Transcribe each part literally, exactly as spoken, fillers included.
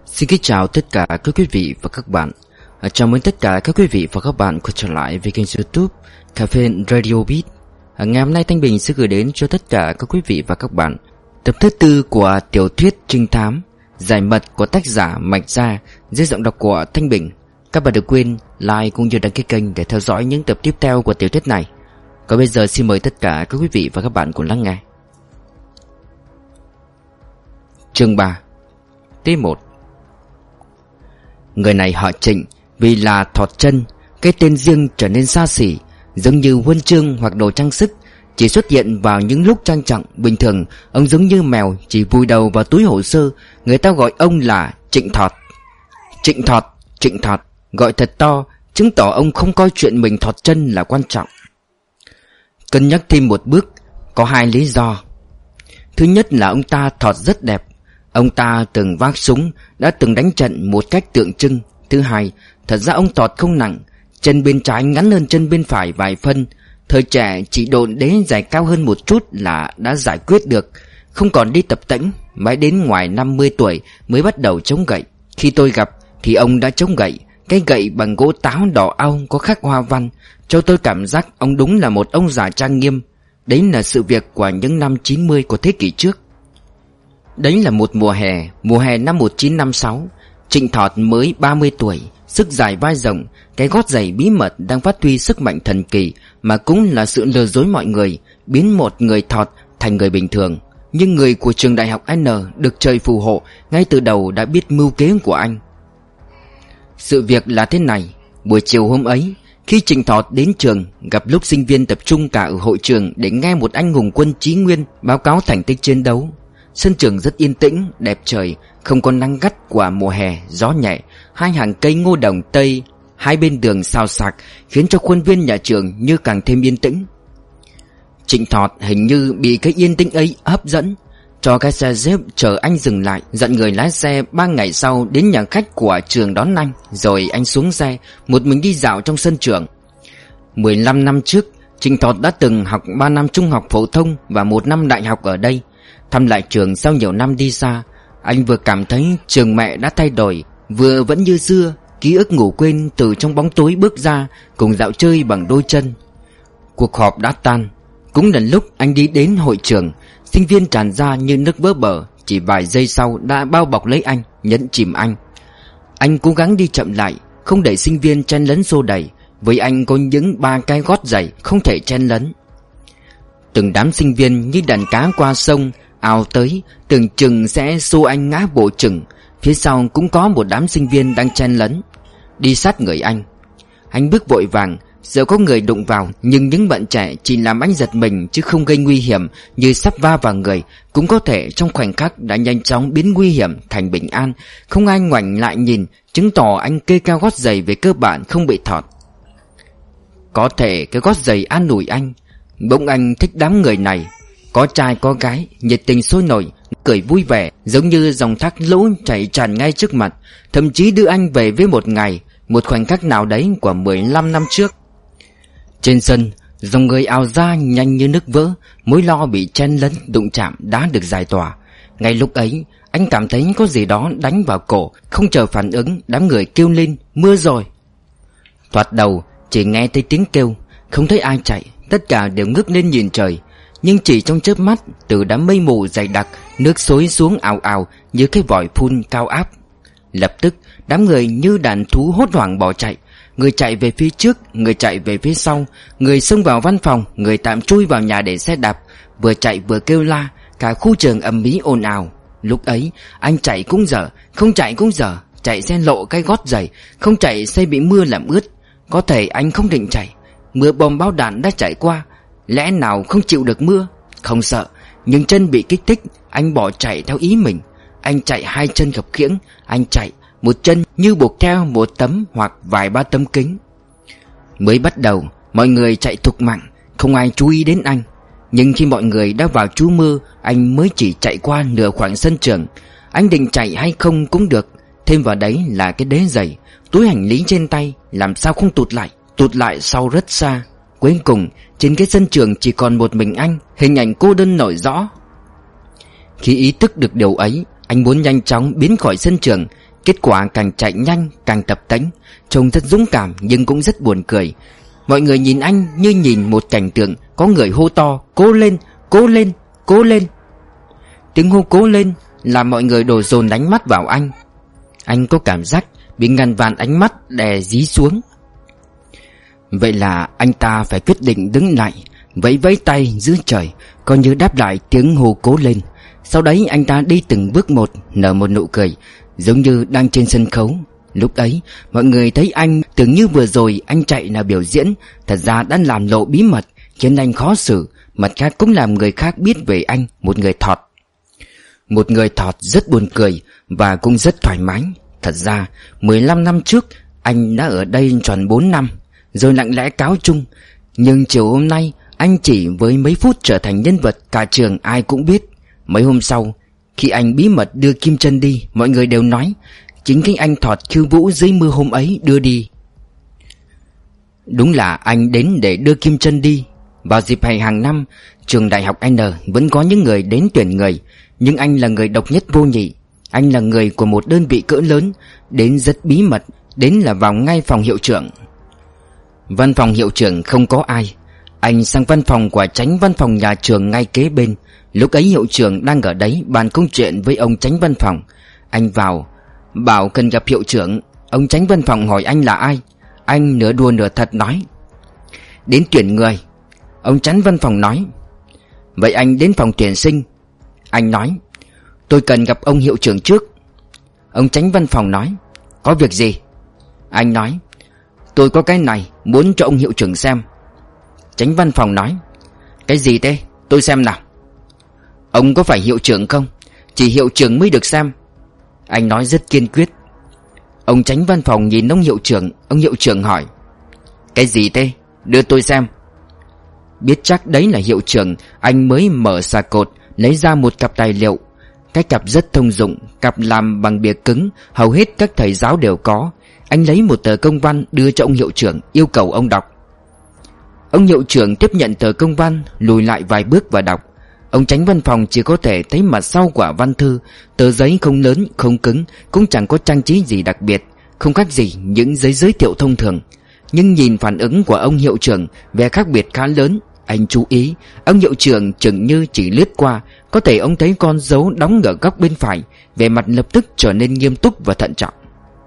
Xin kính chào tất cả các quý vị và các bạn. Chào mừng tất cả các quý vị và các bạn quay trở lại với kênh YouTube Cafe Radio Beat. Ngày hôm nay Thanh Bình sẽ gửi đến cho tất cả các quý vị và các bạn tập thứ tư của tiểu thuyết trinh thám Giải mật của tác giả Mạch Gia dưới giọng đọc của Thanh Bình. Các bạn đừng quên like cũng như đăng ký kênh để theo dõi những tập tiếp theo của tiểu thuyết này. Còn bây giờ xin mời tất cả các quý vị và các bạn cùng lắng nghe. Chương ba T một. Người này họ Trịnh vì là Thọt Chân, cái tên riêng trở nên xa xỉ, giống như huân chương hoặc đồ trang sức, chỉ xuất hiện vào những lúc trang trọng. Bình thường ông giống như mèo chỉ vùi đầu vào túi hồ sơ. Người ta gọi ông là Trịnh Thọt. Trịnh Thọt, Trịnh Thọt, gọi thật to, chứng tỏ ông không coi chuyện mình Thọt Chân là quan trọng. Cân nhắc thêm một bước, có hai lý do. Thứ nhất là ông ta Thọt rất đẹp. Ông ta từng vác súng, đã từng đánh trận một cách tượng trưng. Thứ hai, thật ra ông Thọt không nặng, chân bên trái ngắn hơn chân bên phải vài phân. Thời trẻ chỉ độn đế dài cao hơn một chút là đã giải quyết được, không còn đi tập tễnh. Mãi đến ngoài năm mươi tuổi mới bắt đầu chống gậy. Khi tôi gặp thì ông đã chống gậy, cái gậy bằng gỗ táo đỏ au có khắc hoa văn, cho tôi cảm giác ông đúng là một ông già trang nghiêm. Đấy là sự việc của những năm chín mươi của thế kỷ trước. Đấy là một mùa hè, mùa hè năm một nghìn chín trăm năm mươi sáu. Trịnh Thọt mới ba mươi tuổi, sức dài vai rộng, cái gót giày bí mật đang phát huy sức mạnh thần kỳ, mà cũng là sự lừa dối mọi người, biến một người Thọt thành người bình thường. Nhưng người của trường đại học N được trời phù hộ, ngay từ đầu đã biết mưu kế của anh. Sự việc là thế này, buổi chiều hôm ấy, khi Trịnh Thọt đến trường, gặp lúc sinh viên tập trung cả ở hội trường để nghe một anh hùng quân Chí Nguyên báo cáo thành tích chiến đấu. Sân trường rất yên tĩnh, đẹp trời, không có nắng gắt của mùa hè, gió nhẹ. Hai hàng cây ngô đồng tây hai bên đường xào xạc khiến cho khuôn viên nhà trường như càng thêm yên tĩnh. Trịnh Thọt hình như bị cái yên tĩnh ấy hấp dẫn, cho cái xe Jeep chờ anh dừng lại, dặn người lái xe ba ngày sau đến nhà khách của trường đón anh. Rồi anh xuống xe, một mình đi dạo trong sân trường. Mười lăm năm trước, Trịnh Thọt đã từng học ba năm trung học phổ thông và một năm đại học ở đây. Thăm lại trường sau nhiều năm đi xa, anh vừa cảm thấy trường mẹ đã thay đổi, vừa vẫn như xưa, ký ức ngủ quên từ trong bóng tối bước ra, cùng dạo chơi bằng đôi chân. Cuộc họp đã tan, cũng là lúc anh đi đến hội trường. Sinh viên tràn ra như nước vỡ bờ, chỉ vài giây sau đã bao bọc lấy anh, nhấn chìm anh. Anh cố gắng đi chậm lại, không để sinh viên chen lấn xô đẩy. Với anh có những ba cái gót giày, không thể chen lấn. Từng đám sinh viên như đàn cá qua sông ào tới, tưởng chừng sẽ xô anh ngã bộ chừng. Phía sau cũng có một đám sinh viên đang chen lấn, đi sát người anh. Anh bước vội vàng, sợ có người đụng vào, nhưng những bạn trẻ chỉ làm anh giật mình chứ không gây nguy hiểm, như sắp va vào người. Cũng có thể trong khoảnh khắc đã nhanh chóng biến nguy hiểm thành bình an. Không ai ngoảnh lại nhìn, chứng tỏ anh kê cao gót giày về cơ bản không bị thọt. Có thể cái gót giày an ủi anh. Bỗng anh thích đám người này, có trai có gái, nhiệt tình sôi nổi, cười vui vẻ, giống như dòng thác lũ chảy tràn ngay trước mặt, thậm chí đưa anh về với một ngày, một khoảnh khắc nào đấy của mười lăm năm trước. Trên sân, dòng người ào ra nhanh như nước vỡ, mối lo bị chen lấn đụng chạm đã được giải tỏa. Ngay lúc ấy, anh cảm thấy có gì đó đánh vào cổ, không chờ phản ứng, đám người kêu lên mưa rồi. Thoạt đầu chỉ nghe thấy tiếng kêu, không thấy ai chạy, tất cả đều ngước lên nhìn trời. Nhưng chỉ trong chớp mắt, từ đám mây mù dày đặc, nước xối xuống ào ào như cái vòi phun cao áp. Lập tức đám người như đàn thú hốt hoảng bỏ chạy. Người chạy về phía trước, người chạy về phía sau, người xông vào văn phòng, người tạm chui vào nhà để xe đạp, vừa chạy vừa kêu la. Cả khu trường ầm ĩ ồn ào. Lúc ấy anh chạy cũng dở, không chạy cũng dở. Chạy xe lộ cái gót giày, không chạy xe bị mưa làm ướt. Có thể anh không định chạy, mưa bom bão đạn đã chạy qua, lẽ nào không chịu được mưa? Không sợ, nhưng chân bị kích thích, anh bỏ chạy theo ý mình. Anh chạy hai chân khập khiễng, anh chạy một chân như buộc theo một tấm hoặc vài ba tấm kính. Mới bắt đầu, mọi người chạy thục mạng, không ai chú ý đến anh. Nhưng khi mọi người đã vào trú mưa, anh mới chỉ chạy qua nửa khoảng sân trường. Anh định chạy hay không cũng được, thêm vào đấy là cái đế giày, túi hành lý trên tay, làm sao không tụt lại, tụt lại sau rất xa. Cuối cùng trên cái sân trường chỉ còn một mình anh, hình ảnh cô đơn nổi rõ. Khi ý thức được điều ấy, anh muốn nhanh chóng biến khỏi sân trường, Kết quả càng chạy nhanh càng tập tễnh, trông rất dũng cảm nhưng cũng rất buồn cười. Mọi người nhìn anh như nhìn một cảnh tượng. Có người hô to cố lên, cố lên, cố lên. Tiếng hô cố lên làm mọi người đổ dồn ánh mắt vào anh. Anh có cảm giác bị ngàn vạn ánh mắt đè dí xuống. Vậy là anh ta phải quyết định đứng lại, vẫy vẫy tay giữa trời, coi như đáp lại tiếng hô cố lên. Sau đấy anh ta đi từng bước một, nở một nụ cười, giống như đang trên sân khấu. Lúc ấy mọi người thấy anh tưởng như vừa rồi anh chạy là biểu diễn, thật ra đã làm lộ bí mật, khiến anh khó xử. Mặt khác cũng làm người khác biết về anh, một người thọt. Một người thọt rất buồn cười và cũng rất thoải mái. Thật ra mười lăm năm trước anh đã ở đây tròn bốn năm, rồi lặng lẽ cáo chung. Nhưng chiều hôm nay anh chỉ với mấy phút trở thành nhân vật cả trường ai cũng biết. Mấy hôm sau, khi anh bí mật đưa Kim Trân đi, mọi người đều nói chính cái anh thọt khiêu vũ dưới mưa hôm ấy đưa đi. Đúng là anh đến để đưa Kim Trân đi. Vào dịp hè hàng năm, trường đại học N vẫn có những người đến tuyển người, nhưng anh là người độc nhất vô nhị. Anh là người của một đơn vị cỡ lớn, đến rất bí mật, đến là vào ngay phòng hiệu trưởng. Văn phòng hiệu trưởng không có ai. Anh sang văn phòng của chánh văn phòng nhà trường ngay kế bên. Lúc ấy hiệu trưởng đang ở đấy bàn công chuyện với ông chánh văn phòng. Anh vào, bảo cần gặp hiệu trưởng. Ông chánh văn phòng hỏi anh là ai. Anh nửa đùa nửa thật nói đến tuyển người. Ông chánh văn phòng nói vậy anh đến phòng tuyển sinh. Anh nói tôi cần gặp ông hiệu trưởng trước. Ông chánh văn phòng nói có việc gì? Anh nói tôi có cái này muốn cho ông hiệu trưởng xem. Chánh văn phòng nói cái gì thế? Tôi xem nào. Ông có phải hiệu trưởng không? Chỉ hiệu trưởng mới được xem. Anh nói rất kiên quyết. Ông chánh văn phòng nhìn ông hiệu trưởng. Ông hiệu trưởng hỏi cái gì thế? Đưa tôi xem. Biết chắc đấy là hiệu trưởng, anh mới mở xà cột, lấy ra một cặp tài liệu. Cái cặp rất thông dụng, cặp làm bằng bìa cứng, hầu hết các thầy giáo đều có. Anh lấy một tờ công văn đưa cho ông hiệu trưởng, yêu cầu ông đọc. Ông hiệu trưởng tiếp nhận tờ công văn, lùi lại vài bước và đọc. Ông chánh văn phòng chỉ có thể thấy mặt sau của văn thư. Tờ giấy không lớn, không cứng, cũng chẳng có trang trí gì đặc biệt, không khác gì những giấy giới thiệu thông thường. Nhưng nhìn phản ứng của ông hiệu trưởng, vẻ khác biệt khá lớn. Anh chú ý, ông hiệu trưởng chừng như chỉ lướt qua, có thể ông thấy con dấu đóng ở góc bên phải, vẻ mặt lập tức trở nên nghiêm túc và thận trọng.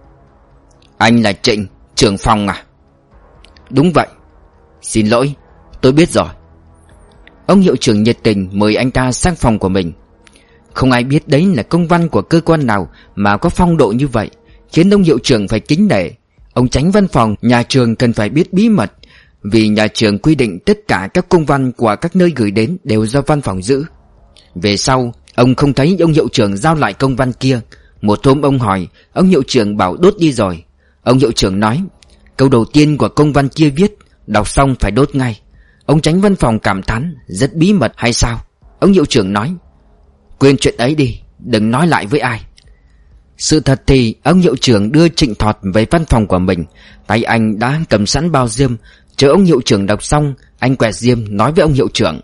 Anh là Trịnh, trưởng phòng à? Đúng vậy. Xin lỗi, tôi biết rồi. Ông hiệu trưởng nhiệt tình mời anh ta sang phòng của mình. Không ai biết đấy là công văn của cơ quan nào mà có phong độ như vậy, khiến ông hiệu trưởng phải kính nể. Ông chánh văn phòng nhà trường cần phải biết bí mật, vì nhà trường quy định tất cả các công văn của các nơi gửi đến đều do văn phòng giữ. Về sau, ông không thấy ông hiệu trưởng giao lại công văn kia. Một hôm ông hỏi, ông hiệu trưởng bảo đốt đi rồi. Ông hiệu trưởng nói, câu đầu tiên của công văn kia viết, đọc xong phải đốt ngay. Ông chánh văn phòng cảm thán, rất bí mật hay sao? Ông hiệu trưởng nói, quên chuyện ấy đi, đừng nói lại với ai. Sự thật thì ông hiệu trưởng đưa Trịnh Thọt về văn phòng của mình. Tay anh đã cầm sẵn bao diêm. Chờ ông hiệu trưởng đọc xong, anh quẹt diêm nói với ông hiệu trưởng,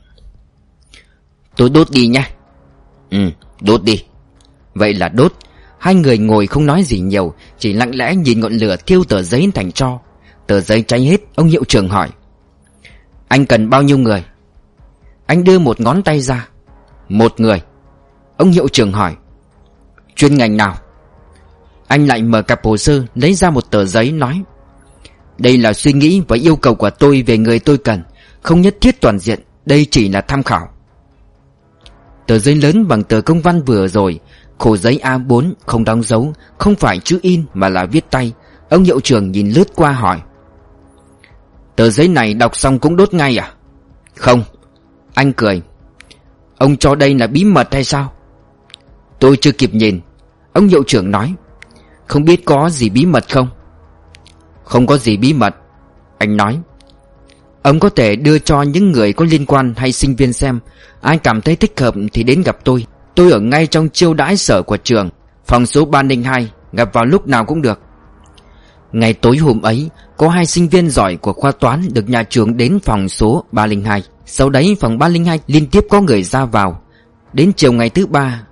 tôi đốt đi nhé. Ừ, đốt đi. Vậy là đốt. Hai người ngồi không nói gì nhiều, chỉ lặng lẽ nhìn ngọn lửa thiêu tờ giấy thành tro. Tờ giấy cháy hết. Ông hiệu trưởng hỏi, anh cần bao nhiêu người? Anh đưa một ngón tay ra. Một người. Ông hiệu trưởng hỏi, chuyên ngành nào? Anh lại mở cặp hồ sơ, lấy ra một tờ giấy nói, đây là suy nghĩ và yêu cầu của tôi về người tôi cần, không nhất thiết toàn diện, đây chỉ là tham khảo. Tờ giấy lớn bằng tờ công văn vừa rồi, khổ giấy A bốn, không đóng dấu, không phải chữ in mà là viết tay. Ông hiệu trưởng nhìn lướt qua hỏi, tờ giấy này đọc xong cũng đốt ngay à? Không. Anh cười, ông cho đây là bí mật hay sao? Tôi chưa kịp nhìn. Ông hiệu trưởng nói, không biết có gì bí mật không? Không có gì bí mật. Anh nói, ông có thể đưa cho những người có liên quan hay sinh viên xem. Ai cảm thấy thích hợp thì đến gặp tôi. Tôi ở ngay trong chiêu đãi sở của trường, phòng số ba không hai, gặp vào lúc nào cũng được. Ngày tối hôm ấy, có hai sinh viên giỏi của khoa toán được nhà trường đến phòng số ba không hai. Sau đấy phòng ba không hai liên tiếp có người ra vào. Đến chiều ngày thứ ba,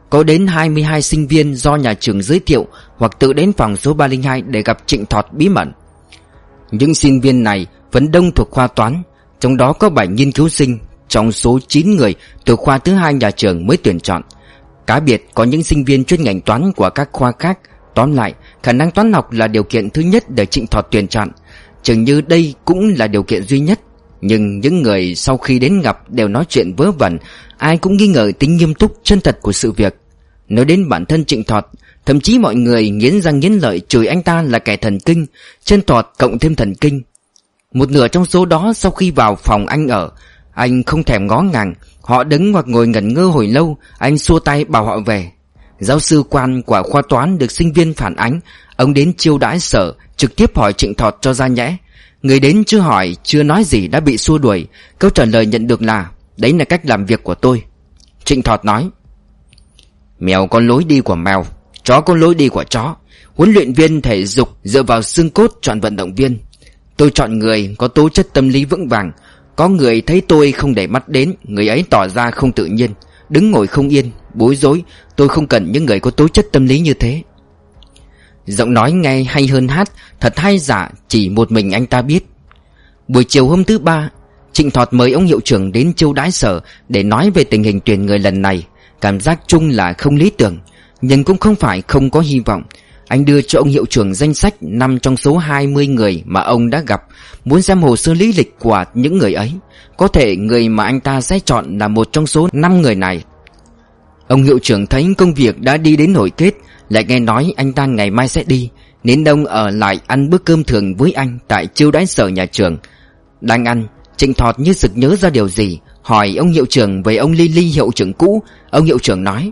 có đến hai mươi hai sinh viên do nhà trường giới thiệu hoặc tự đến phòng số ba không hai để gặp Trịnh Thọt bí mật. Những sinh viên này vẫn đông thuộc khoa toán, trong đó có bảy nghiên cứu sinh trong số chín người từ khoa thứ hai nhà trường mới tuyển chọn. Cá biệt có những sinh viên chuyên ngành toán của các khoa khác. Tóm lại, khả năng toán học là điều kiện thứ nhất để Trịnh Thọt tuyển chọn. Chừng như đây cũng là điều kiện duy nhất. Nhưng những người sau khi đến gặp đều nói chuyện vớ vẩn, ai cũng nghi ngờ tính nghiêm túc chân thật của sự việc. Nói đến bản thân Trịnh Thọt, thậm chí mọi người nghiến răng nghiến lợi chửi anh ta là kẻ thần kinh, chân Thọt cộng thêm thần kinh. Một nửa trong số đó sau khi vào phòng anh ở, anh không thèm ngó ngàng. Họ đứng hoặc ngồi ngẩn ngơ hồi lâu, anh xua tay bảo họ về. Giáo sư Quan của khoa toán được sinh viên phản ánh. Ông đến chiêu đãi sở, trực tiếp hỏi Trịnh Thọt cho ra nhẽ. Người đến chưa hỏi, chưa nói gì đã bị xua đuổi. Câu trả lời nhận được là: đấy là cách làm việc của tôi. Trịnh Thọt nói: mèo có lối đi của mèo, chó có lối đi của chó. Huấn luyện viên thể dục dựa vào xương cốt chọn vận động viên. Tôi chọn người có tố chất tâm lý vững vàng. Có người thấy tôi không để mắt đến, người ấy tỏ ra không tự nhiên, đứng ngồi không yên, bối rối. Tôi không cần những người có tố chất tâm lý như thế. Giọng nói nghe hay hơn hát, thật hay giả chỉ một mình anh ta biết. Buổi chiều hôm thứ ba, Trịnh Thọt mời ông hiệu trưởng đến chiêu đãi sở để nói về tình hình tuyển người lần này. Cảm giác chung là không lý tưởng, nhưng cũng không phải không có hy vọng. Anh đưa cho ông hiệu trưởng danh sách năm trong số hai mươi người mà ông đã gặp, muốn xem hồ sơ lý lịch của những người ấy. Có thể người mà anh ta sẽ chọn là một trong số năm người này. Ông hiệu trưởng thấy công việc đã đi đến hồi kết, lại nghe nói anh ta ngày mai sẽ đi, nên ông ở lại ăn bữa cơm thường với anh tại chiêu đãi sở nhà trường. Đang ăn, Trịnh Thọt như sực nhớ ra điều gì, hỏi ông hiệu trưởng về ông Lily hiệu trưởng cũ. Ông hiệu trưởng nói: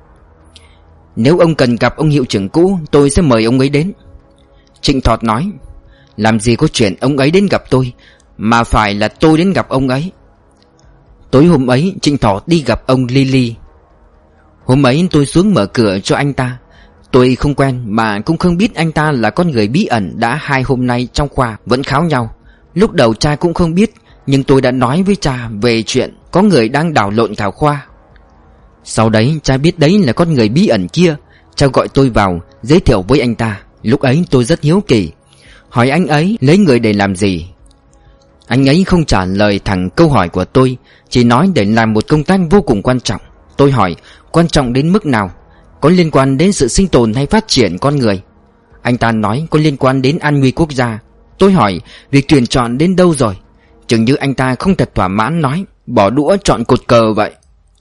nếu ông cần gặp ông hiệu trưởng cũ, tôi sẽ mời ông ấy đến. Trịnh Thọt nói: làm gì có chuyện ông ấy đến gặp tôi, mà phải là tôi đến gặp ông ấy. Tối hôm ấy Trịnh Thọt đi gặp ông Lily. Hôm ấy tôi xuống mở cửa cho anh ta. Tôi không quen mà cũng không biết anh ta là con người bí ẩn đã hai hôm nay trong khoa vẫn kháo nhau. Lúc đầu cha cũng không biết, nhưng tôi đã nói với cha về chuyện có người đang đảo lộn cả khoa. Sau đấy cha biết đấy là con người bí ẩn kia. Cha gọi tôi vào, giới thiệu với anh ta. Lúc ấy tôi rất hiếu kỳ, hỏi anh ấy lấy người để làm gì. Anh ấy không trả lời thẳng câu hỏi của tôi, chỉ nói để làm một công tác vô cùng quan trọng. Tôi hỏi quan trọng đến mức nào, có liên quan đến sự sinh tồn hay phát triển con người. Anh ta nói có liên quan đến an nguy quốc gia. Tôi hỏi việc tuyển chọn đến đâu rồi. Chừng như anh ta không thật thỏa mãn, nói bỏ đũa chọn cột cờ vậy.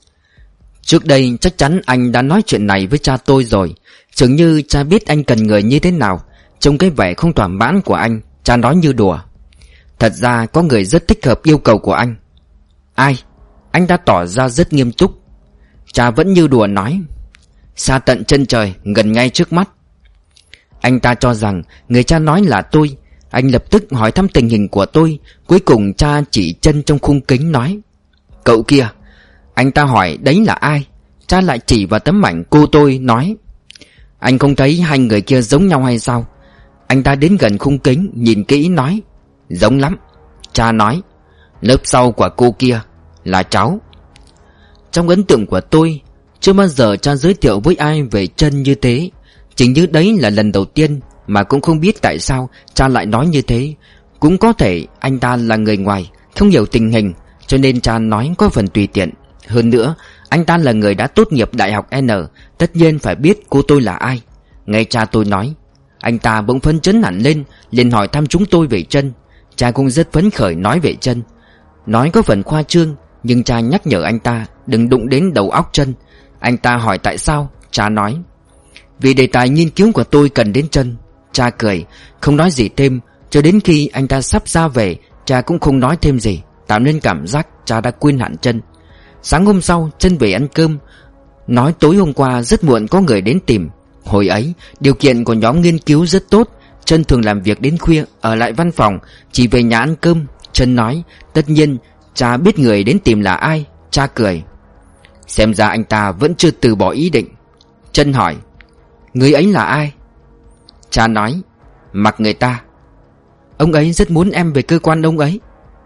Trước đây chắc chắn anh đã nói chuyện này với cha tôi rồi. Chừng như cha biết anh cần người như thế nào. Trong cái vẻ không thỏa mãn của anh, cha nói như đùa: thật ra có người rất thích hợp yêu cầu của anh. Ai? Anh ta tỏ ra rất nghiêm túc. Cha vẫn như đùa nói: xa tận chân trời, gần ngay trước mắt. Anh ta cho rằng người cha nói là tôi. Anh lập tức hỏi thăm tình hình của tôi. Cuối cùng cha chỉ chân trong khung kính nói: cậu kia. Anh ta hỏi đấy là ai. Cha lại chỉ vào tấm ảnh cô tôi, nói: anh không thấy hai người kia giống nhau hay sao? Anh ta đến gần khung kính, nhìn kỹ nói: giống lắm. Cha nói: lớp sau của cô kia là cháu. Trong ấn tượng của tôi, chưa bao giờ cha giới thiệu với ai về chân như thế. Chỉ như đấy là lần đầu tiên, mà cũng không biết tại sao cha lại nói như thế. Cũng có thể anh ta là người ngoài, không hiểu tình hình, cho nên cha nói có phần tùy tiện. Hơn nữa, anh ta là người đã tốt nghiệp đại học N, tất nhiên phải biết cô tôi là ai. Nghe cha tôi nói, anh ta bỗng phấn chấn hẳn lên, liền hỏi thăm chúng tôi về chân. Cha cũng rất phấn khởi nói về chân. Nói có phần khoa trương, nhưng cha nhắc nhở anh ta đừng đụng đến đầu óc chân. Anh ta hỏi tại sao, cha nói: vì đề tài nghiên cứu của tôi cần đến chân. Cha cười, không nói gì thêm. Cho đến khi anh ta sắp ra về, cha cũng không nói thêm gì, tạo nên cảm giác cha đã quên hẳn chân. Sáng hôm sau, chân về ăn cơm, nói tối hôm qua rất muộn có người đến tìm. Hồi ấy, điều kiện của nhóm nghiên cứu rất tốt. Chân thường làm việc đến khuya, ở lại văn phòng, chỉ về nhà ăn cơm. Chân nói, tất nhiên, cha biết người đến tìm là ai. Cha cười, xem ra anh ta vẫn chưa từ bỏ ý định. Chân hỏi, người ấy là ai? Cha nói, mặc người ta. Ông ấy rất muốn em về cơ quan ông ấy.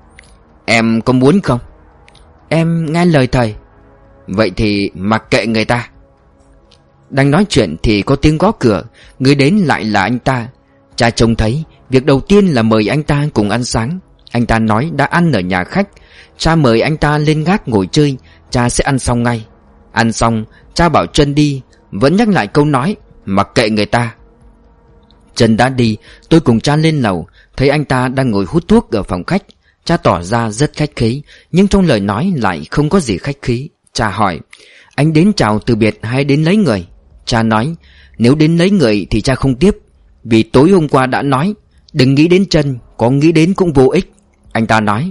Em có muốn không? Em nghe lời thầy. Vậy thì mặc kệ người ta. Đang nói chuyện thì có tiếng gõ cửa. Người đến lại là anh ta. Cha trông thấy, việc đầu tiên là mời anh ta cùng ăn sáng. Anh ta nói đã ăn ở nhà khách. Cha mời anh ta lên gác ngồi chơi. Cha sẽ ăn xong ngay. Ăn xong, cha bảo Trân đi, vẫn nhắc lại câu nói mặc kệ người ta. Trân đã đi. Tôi cùng cha lên lầu, thấy anh ta đang ngồi hút thuốc ở phòng khách. Cha tỏ ra rất khách khí, nhưng trong lời nói lại không có gì khách khí. Cha hỏi: anh đến chào từ biệt hay đến lấy người? Cha nói: nếu đến lấy người thì cha không tiếp, vì tối hôm qua đã nói đừng nghĩ đến Trân, có nghĩ đến cũng vô ích. Anh ta nói: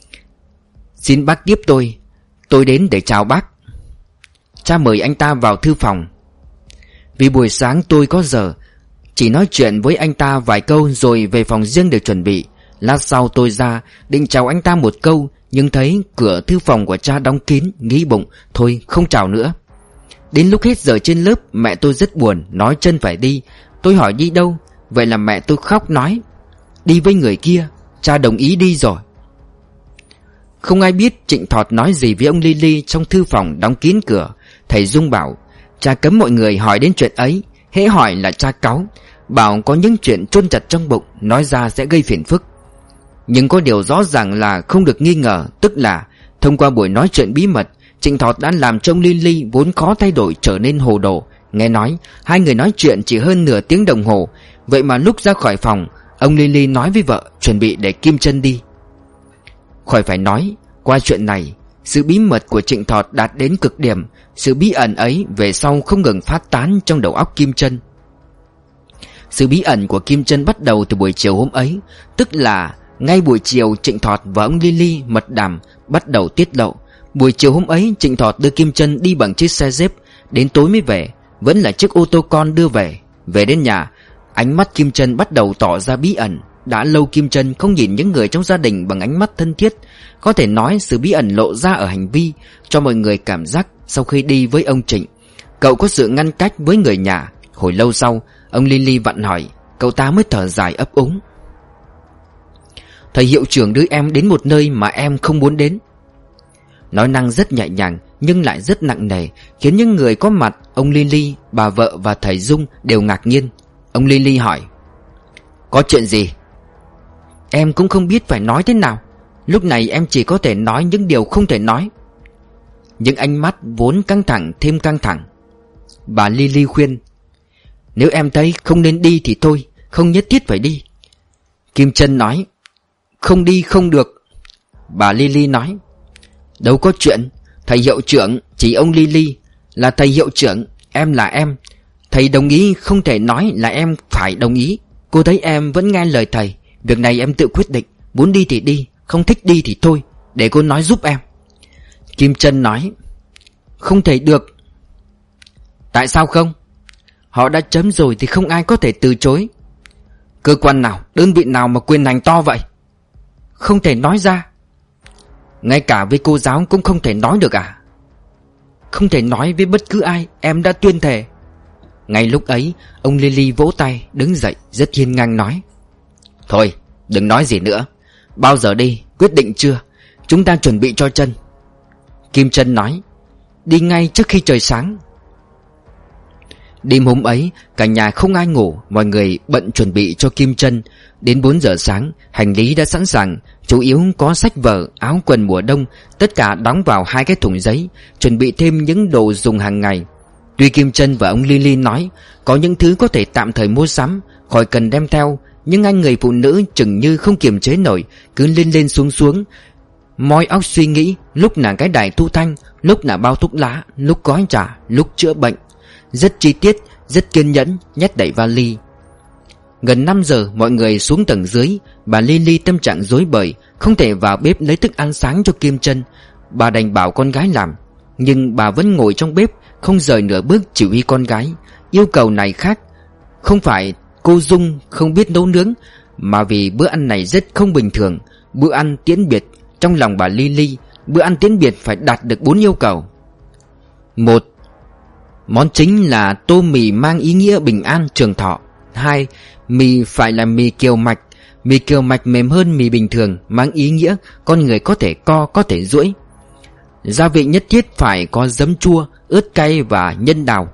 xin bác tiếp tôi, tôi đến để chào bác. Cha mời anh ta vào thư phòng. Vì buổi sáng tôi có giờ, chỉ nói chuyện với anh ta vài câu rồi về phòng riêng để chuẩn bị. Lát sau tôi ra định chào anh ta một câu, nhưng thấy cửa thư phòng của cha đóng kín, nghĩ bụng thôi không chào nữa. Đến lúc hết giờ trên lớp, mẹ tôi rất buồn, nói Trân phải đi. Tôi hỏi đi đâu, vậy là mẹ tôi khóc nói đi với người kia. Cha đồng ý đi rồi. Không ai biết Trịnh Thọt nói gì với ông Lily trong thư phòng đóng kín cửa. Thầy Dung bảo cha cấm mọi người hỏi đến chuyện ấy, hễ hỏi là cha cáu, bảo có những chuyện chôn chặt trong bụng, nói ra sẽ gây phiền phức. Nhưng có điều rõ ràng là không được nghi ngờ, tức là thông qua buổi nói chuyện bí mật, Trịnh Thọt đã làm cho ông Lily vốn khó thay đổi trở nên hồ đồ. Nghe nói hai người nói chuyện chỉ hơn nửa tiếng đồng hồ, vậy mà lúc ra khỏi phòng, ông Lily nói với vợ chuẩn bị để Kim Trân đi. Khỏi phải nói, qua chuyện này, sự bí mật của Trịnh Thọt đạt đến cực điểm. Sự bí ẩn ấy về sau không ngừng phát tán trong đầu óc Kim Trân. Sự bí ẩn của Kim Trân bắt đầu từ buổi chiều hôm ấy, tức là ngay buổi chiều Trịnh Thọt và ông Lily mật đàm bắt đầu tiết lộ. Buổi chiều hôm ấy Trịnh Thọt đưa Kim Trân đi bằng chiếc xe dép, đến tối mới về, vẫn là chiếc ô tô con đưa về. Về đến nhà, ánh mắt Kim Trân bắt đầu tỏ ra bí ẩn. Đã lâu Kim Trân không nhìn những người trong gia đình bằng ánh mắt thân thiết. Có thể nói sự bí ẩn lộ ra ở hành vi, cho mọi người cảm giác sau khi đi với ông Trịnh, cậu có sự ngăn cách với người nhà. Hồi lâu sau, ông Lily vặn hỏi, cậu ta mới thở dài ấp úng. Thầy hiệu trưởng đưa em đến một nơi mà em không muốn đến. Nói năng rất nhẹ nhàng nhưng lại rất nặng nề, khiến những người có mặt, ông Lily, bà vợ và thầy Dung đều ngạc nhiên. Ông Lily hỏi, có chuyện gì? Em cũng không biết phải nói thế nào. Lúc này em chỉ có thể nói những điều không thể nói. Những ánh mắt vốn căng thẳng thêm căng thẳng. Bà Lily khuyên, nếu em thấy không nên đi thì thôi, không nhất thiết phải đi. Kim Trân nói, không đi không được. Bà Lily nói, đâu có chuyện. Thầy hiệu trưởng, chỉ ông Lily là thầy hiệu trưởng, em là em. Thầy đồng ý không thể nói là em phải đồng ý. Cô thấy em vẫn nghe lời thầy. Việc này em tự quyết định, muốn đi thì đi, không thích đi thì thôi, để cô nói giúp em. Kim Trân nói, không thể được. Tại sao không? Họ đã chấm rồi thì không ai có thể từ chối. Cơ quan nào, đơn vị nào mà quyền hành to vậy? Không thể nói ra. Ngay cả với cô giáo cũng không thể nói được à? Không thể nói với bất cứ ai, em đã tuyên thệ. Ngay lúc ấy, ông Lily vỗ tay, đứng dậy rất hiên ngang nói, thôi, đừng nói gì nữa. Bao giờ đi, quyết định chưa? Chúng ta chuẩn bị cho Trân. Kim Trân nói, đi ngay trước khi trời sáng. Đêm hôm ấy, cả nhà không ai ngủ, mọi người bận chuẩn bị cho Kim Trân. Đến bốn giờ sáng, hành lý đã sẵn sàng, chủ yếu có sách vở, áo quần mùa đông, tất cả đóng vào hai cái thùng giấy, chuẩn bị thêm những đồ dùng hàng ngày. Tuy Kim Trân và ông Lily nói có những thứ có thể tạm thời mua sắm, khỏi cần đem theo, nhưng anh người phụ nữ chừng như không kiềm chế nổi, cứ lên lên xuống xuống, moi óc suy nghĩ, lúc là cái đài thu thanh, lúc là bao thuốc lá, lúc gói trà, lúc chữa bệnh. Rất chi tiết, rất kiên nhẫn, nhét đẩy vali. Gần năm giờ mọi người xuống tầng dưới. Bà Lily tâm trạng rối bời, không thể vào bếp lấy thức ăn sáng cho Kim Trân. Bà đành bảo con gái làm, nhưng bà vẫn ngồi trong bếp, không rời nửa bước chỉ huy con gái. Yêu cầu này khác, không phải cô Dung không biết nấu nướng, mà vì bữa ăn này rất không bình thường, bữa ăn tiễn biệt. Trong lòng bà Lily, bữa ăn tiễn biệt phải đạt được bốn yêu cầu. Một, món chính là tô mì mang ý nghĩa bình an trường thọ. Hai, mì phải là mì kiều mạch. Mì kiều mạch mềm hơn mì bình thường, mang ý nghĩa con người có thể co, có thể duỗi. Gia vị nhất thiết phải có giấm chua, ớt cay và nhân đào.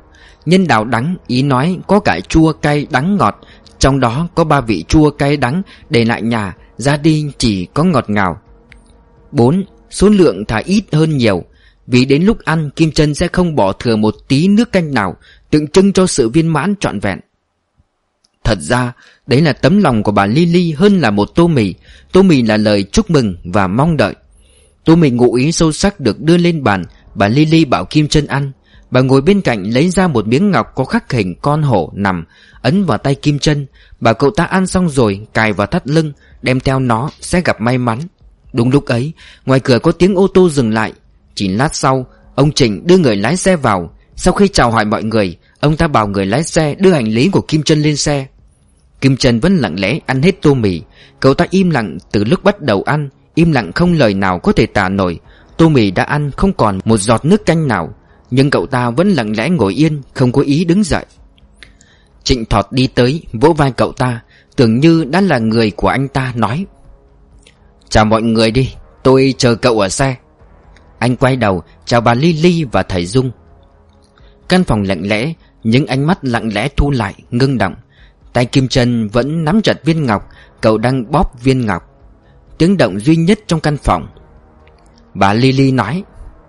Nhân đào đắng, ý nói có cả chua cay đắng ngọt. Trong đó có ba vị chua cay đắng để lại nhà, ra đi chỉ có ngọt ngào. Bốn. Số lượng thả ít hơn nhiều, vì đến lúc ăn Kim Chân sẽ không bỏ thừa một tí nước canh nào, tượng trưng cho sự viên mãn trọn vẹn. Thật ra đấy là tấm lòng của bà Lily hơn là một tô mì. Tô mì là lời chúc mừng và mong đợi. Tô mì ngụ ý sâu sắc được đưa lên bàn. Bà Lily bảo Kim Chân ăn. Bà ngồi bên cạnh lấy ra một miếng ngọc có khắc hình con hổ nằm, ấn vào tay Kim Chân. Bảo cậu ta ăn xong rồi cài vào thắt lưng, đem theo nó sẽ gặp may mắn. Đúng lúc ấy, ngoài cửa có tiếng ô tô dừng lại. Chỉ lát sau, ông Trịnh đưa người lái xe vào. Sau khi chào hỏi mọi người, ông ta bảo người lái xe đưa hành lý của Kim Chân lên xe. Kim Chân vẫn lặng lẽ ăn hết tô mì. Cậu ta im lặng từ lúc bắt đầu ăn, im lặng không lời nào có thể tả nổi. Tô mì đã ăn không còn một giọt nước canh nào, nhưng cậu ta vẫn lặng lẽ ngồi yên, không có ý đứng dậy. Trịnh Thọt đi tới, vỗ vai cậu ta, tưởng như đã là người của anh ta, nói: "Chào mọi người đi, tôi chờ cậu ở xe." Anh quay đầu chào bà Lily và thầy Dung. Căn phòng lặng lẽ, những ánh mắt lặng lẽ thu lại, ngưng động. Tay Kim Chân vẫn nắm chặt viên ngọc, cậu đang bóp viên ngọc. Tiếng động duy nhất trong căn phòng. Bà Lily nói: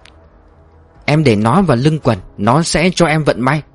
"Em để nó vào lưng quần, nó sẽ cho em vận may."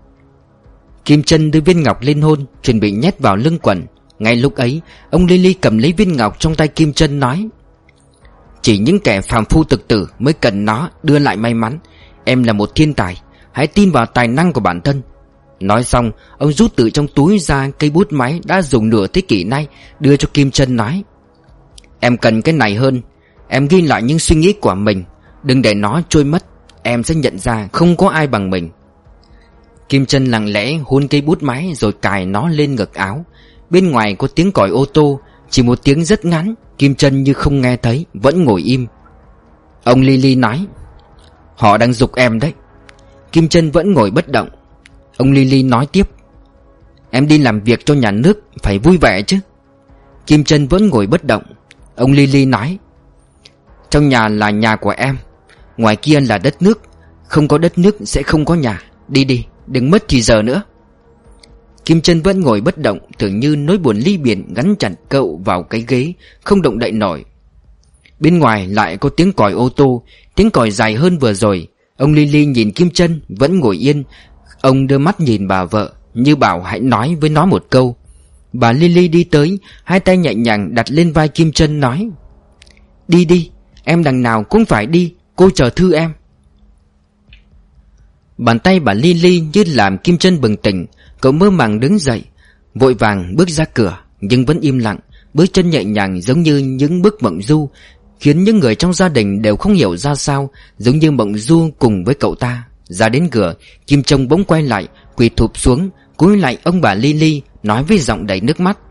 Kim Chân đưa viên ngọc lên hôn, chuẩn bị nhét vào lưng quần. Ngay lúc ấy, ông Lily cầm lấy viên ngọc trong tay Kim Chân, nói: "Chỉ những kẻ phàm phu tục tử mới cần nó đưa lại may mắn. Em là một thiên tài, hãy tin vào tài năng của bản thân." Nói xong, ông rút từ trong túi ra cây bút máy đã dùng nửa thế kỷ nay, đưa cho Kim Chân, nói: "Em cần cái này hơn. Em ghi lại những suy nghĩ của mình, đừng để nó trôi mất. Em sẽ nhận ra không có ai bằng mình." Kim Chân lặng lẽ hôn cây bút máy rồi cài nó lên ngực áo. Bên ngoài có tiếng còi ô tô, chỉ một tiếng rất ngắn. Kim Chân như không nghe thấy, vẫn ngồi im. Ông Lily nói: "Họ đang giục em đấy." Kim Chân vẫn ngồi bất động. Ông Lily nói tiếp: "Em đi làm việc cho nhà nước, phải vui vẻ chứ." Kim Chân vẫn ngồi bất động. Ông Lily nói: "Trong nhà là nhà của em, ngoài kia là đất nước. Không có đất nước sẽ không có nhà. Đi đi, đừng mất thì giờ nữa." Kim Chân vẫn ngồi bất động, tưởng như nỗi buồn ly biệt gắn chặt cậu vào cái ghế, không động đậy nổi. Bên ngoài lại có tiếng còi ô tô, tiếng còi dài hơn vừa rồi. Ông Lily nhìn Kim Chân vẫn ngồi yên. Ông đưa mắt nhìn bà vợ, như bảo hãy nói với nó một câu. Bà Lily đi tới, hai tay nhẹ nhàng đặt lên vai Kim Chân, nói: "Đi đi, em đằng nào cũng phải đi, cô chờ thư em." Bàn tay bà Lily như làm Kim Chân bừng tỉnh. Cậu mơ màng đứng dậy, vội vàng bước ra cửa, nhưng vẫn im lặng. Bước chân nhẹ nhàng giống như những bước mộng du, khiến những người trong gia đình đều không hiểu ra sao, giống như mộng du cùng với cậu ta. Ra đến cửa, Kim Trông bỗng quay lại, quỳ thụp xuống, cúi lại ông bà Lily, nói với giọng đầy nước mắt: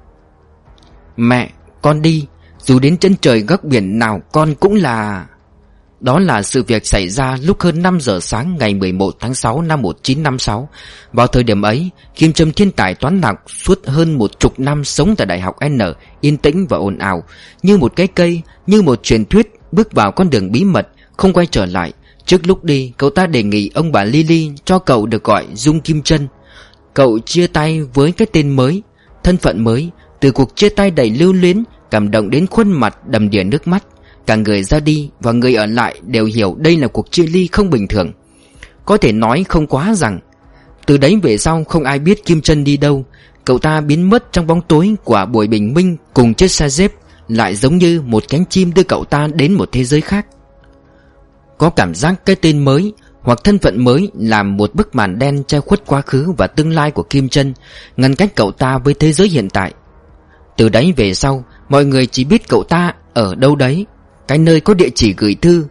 "Mẹ, con đi, dù đến chân trời góc biển nào con cũng là..." Đó là sự việc xảy ra lúc hơn năm giờ sáng ngày mười một tháng sáu năm một nghìn chín trăm năm mươi sáu. Vào thời điểm ấy, Kim Trâm, thiên tài toán học suốt hơn một chục năm sống tại Đại học N, yên tĩnh và ồn ào, như một cái cây, như một truyền thuyết, bước vào con đường bí mật, không quay trở lại. Trước lúc đi, cậu ta đề nghị ông bà Lily cho cậu được gọi Dung Kim Chân. Cậu chia tay với cái tên mới, thân phận mới. Từ cuộc chia tay đầy lưu luyến, cảm động đến khuôn mặt đầm đìa nước mắt. Cả người ra đi và người ở lại đều hiểu đây là cuộc chia ly không bình thường. Có thể nói không quá rằng từ đấy về sau không ai biết Kim Chân đi đâu. Cậu ta biến mất trong bóng tối của buổi bình minh cùng chiếc xe dép, lại giống như một cánh chim đưa cậu ta đến một thế giới khác. Có cảm giác cái tên mới hoặc thân phận mới làm một bức màn đen che khuất quá khứ và tương lai của Kim Chân, ngăn cách cậu ta với thế giới hiện tại. Từ đấy về sau, mọi người chỉ biết cậu ta ở đâu đấy, cái nơi có địa chỉ gửi thư: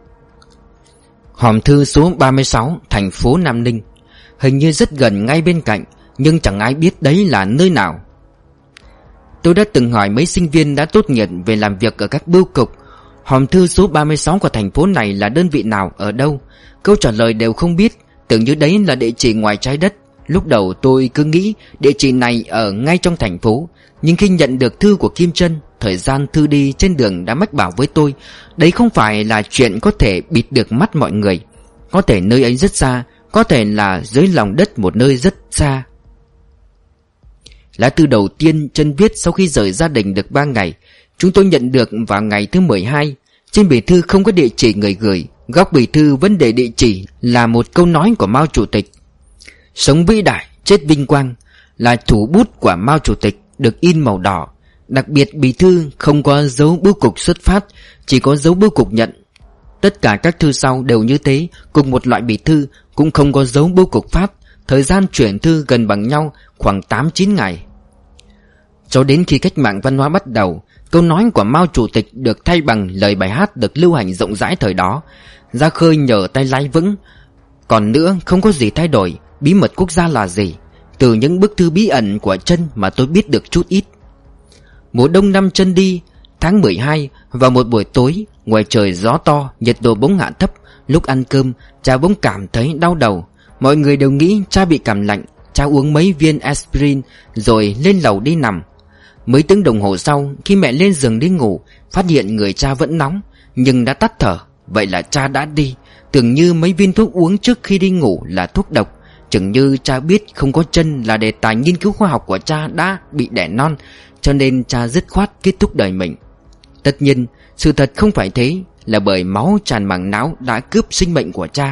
hòm thư số ba mươi sáu, thành phố Nam Ninh. Hình như rất gần ngay bên cạnh, nhưng chẳng ai biết đấy là nơi nào. Tôi đã từng hỏi mấy sinh viên đã tốt nghiệp về làm việc ở các bưu cục, hòm thư số ba mươi sáu của thành phố này là đơn vị nào, ở đâu. Câu trả lời đều không biết, tưởng như đấy là địa chỉ ngoài trái đất. Lúc đầu tôi cứ nghĩ địa chỉ này ở ngay trong thành phố, nhưng khi nhận được thư của Kim Chân, thời gian thư đi trên đường đã mách bảo với tôi đấy không phải là chuyện có thể bịt được mắt mọi người. Có thể nơi ấy rất xa, có thể là dưới lòng đất một nơi rất xa. Lá thư đầu tiên Trân viết sau khi rời gia đình được ba ngày, chúng tôi nhận được vào ngày thứ mười hai. Trên bìa thư không có địa chỉ người gửi, góc bìa thư vẫn để địa chỉ là một câu nói của Mao Chủ tịch: "Sống vĩ đại, chết vinh quang", là thủ bút của Mao Chủ tịch, được in màu đỏ. Đặc biệt bìa thư không có dấu bưu cục xuất phát, chỉ có dấu bưu cục nhận. Tất cả các thư sau đều như thế, cùng một loại bìa thư, cũng không có dấu bưu cục phát. Thời gian chuyển thư gần bằng nhau, khoảng tám chín ngày. Cho đến khi cách mạng văn hóa bắt đầu, câu nói của Mao Chủ tịch được thay bằng lời bài hát được lưu hành rộng rãi thời đó: "Ra khơi nhờ tay lái vững". Còn nữa, không có gì thay đổi. Bí mật quốc gia là gì? Từ những bức thư bí ẩn của Trân mà tôi biết được chút ít. Mùa đông năm Trân đi, tháng mười hai, vào một buổi tối, ngoài trời gió to, nhiệt độ bỗng hạ thấp. Lúc ăn cơm, cha bỗng cảm thấy đau đầu. Mọi người đều nghĩ cha bị cảm lạnh. Cha uống mấy viên aspirin rồi lên lầu đi nằm. Mấy tiếng đồng hồ sau, khi mẹ lên giường đi ngủ, phát hiện người cha vẫn nóng nhưng đã tắt thở. Vậy là cha đã đi. Tưởng như mấy viên thuốc uống trước khi đi ngủ là thuốc độc. Chừng như cha biết không có Trân là đề tài nghiên cứu khoa học của cha đã bị đẻ non, cho nên cha dứt khoát kết thúc đời mình. Tất nhiên, sự thật không phải thế, là bởi máu tràn màng não đã cướp sinh mệnh của cha.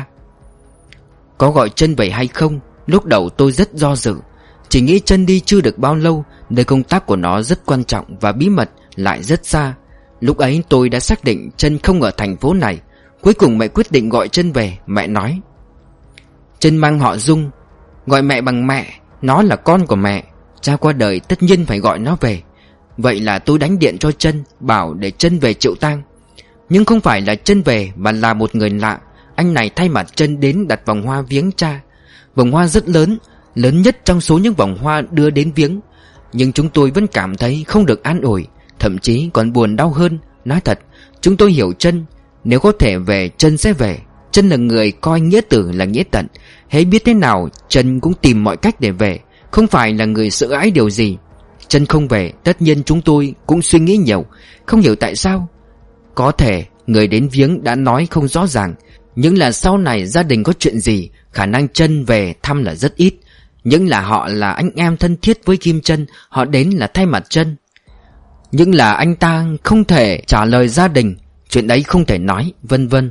Có gọi Trân về hay không? Lúc đầu tôi rất do dự. Chỉ nghĩ Trân đi chưa được bao lâu, nơi công tác của nó rất quan trọng và bí mật lại rất xa. Lúc ấy tôi đã xác định Trân không ở thành phố này. Cuối cùng mẹ quyết định gọi Trân về. Mẹ nói: "Trân mang họ Dung, gọi mẹ bằng mẹ, nó là con của mẹ. Cha qua đời tất nhiên phải gọi nó về." Vậy là tôi đánh điện cho Trân, bảo để Trân về Triệu Tang. Nhưng không phải là Trân về mà là một người lạ. Anh này thay mặt Trân đến đặt vòng hoa viếng cha. Vòng hoa rất lớn, lớn nhất trong số những vòng hoa đưa đến viếng. Nhưng chúng tôi vẫn cảm thấy không được an ủi, thậm chí còn buồn đau hơn. Nói thật, chúng tôi hiểu Trân. Nếu có thể về, Trân sẽ về. Trân là người coi nghĩa tử là nghĩa tận. Hễ biết thế nào, Trân cũng tìm mọi cách để về. Không phải là người sợ ái điều gì. Trân không về, tất nhiên chúng tôi cũng suy nghĩ nhiều. Không hiểu tại sao. Có thể người đến viếng đã nói không rõ ràng, nhưng là sau này gia đình có chuyện gì, khả năng Trân về thăm là rất ít. Nhưng là họ là anh em thân thiết với Kim Trân, họ đến là thay mặt Trân. Nhưng là anh ta không thể trả lời gia đình, chuyện đấy không thể nói, vân vân.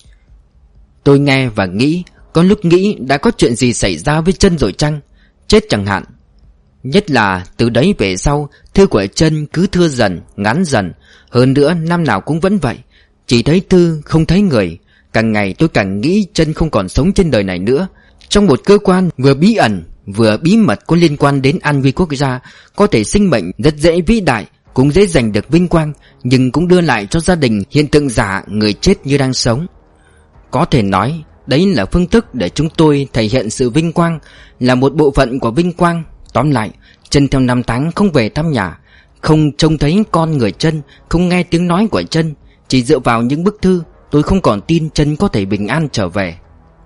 Tôi nghe và nghĩ, có lúc nghĩ đã có chuyện gì xảy ra với Trân rồi chăng? Chết chẳng hạn. Nhất là từ đấy về sau, thư của Trân cứ thưa dần, ngắn dần. Hơn nữa năm nào cũng vẫn vậy, chỉ thấy thư không thấy người. Càng ngày tôi càng nghĩ Trân không còn sống trên đời này nữa. Trong một cơ quan vừa bí ẩn vừa bí mật có liên quan đến an nguy quốc gia, có thể sinh mệnh rất dễ vĩ đại, cũng dễ giành được vinh quang, nhưng cũng đưa lại cho gia đình hiện tượng giả người chết như đang sống. Có thể nói đấy là phương thức để chúng tôi thể hiện sự vinh quang, là một bộ phận của vinh quang. Tóm lại, Trân theo năm tháng không về thăm nhà, không trông thấy con người Trân, không nghe tiếng nói của Trân. Chỉ dựa vào những bức thư, tôi không còn tin Trân có thể bình an trở về.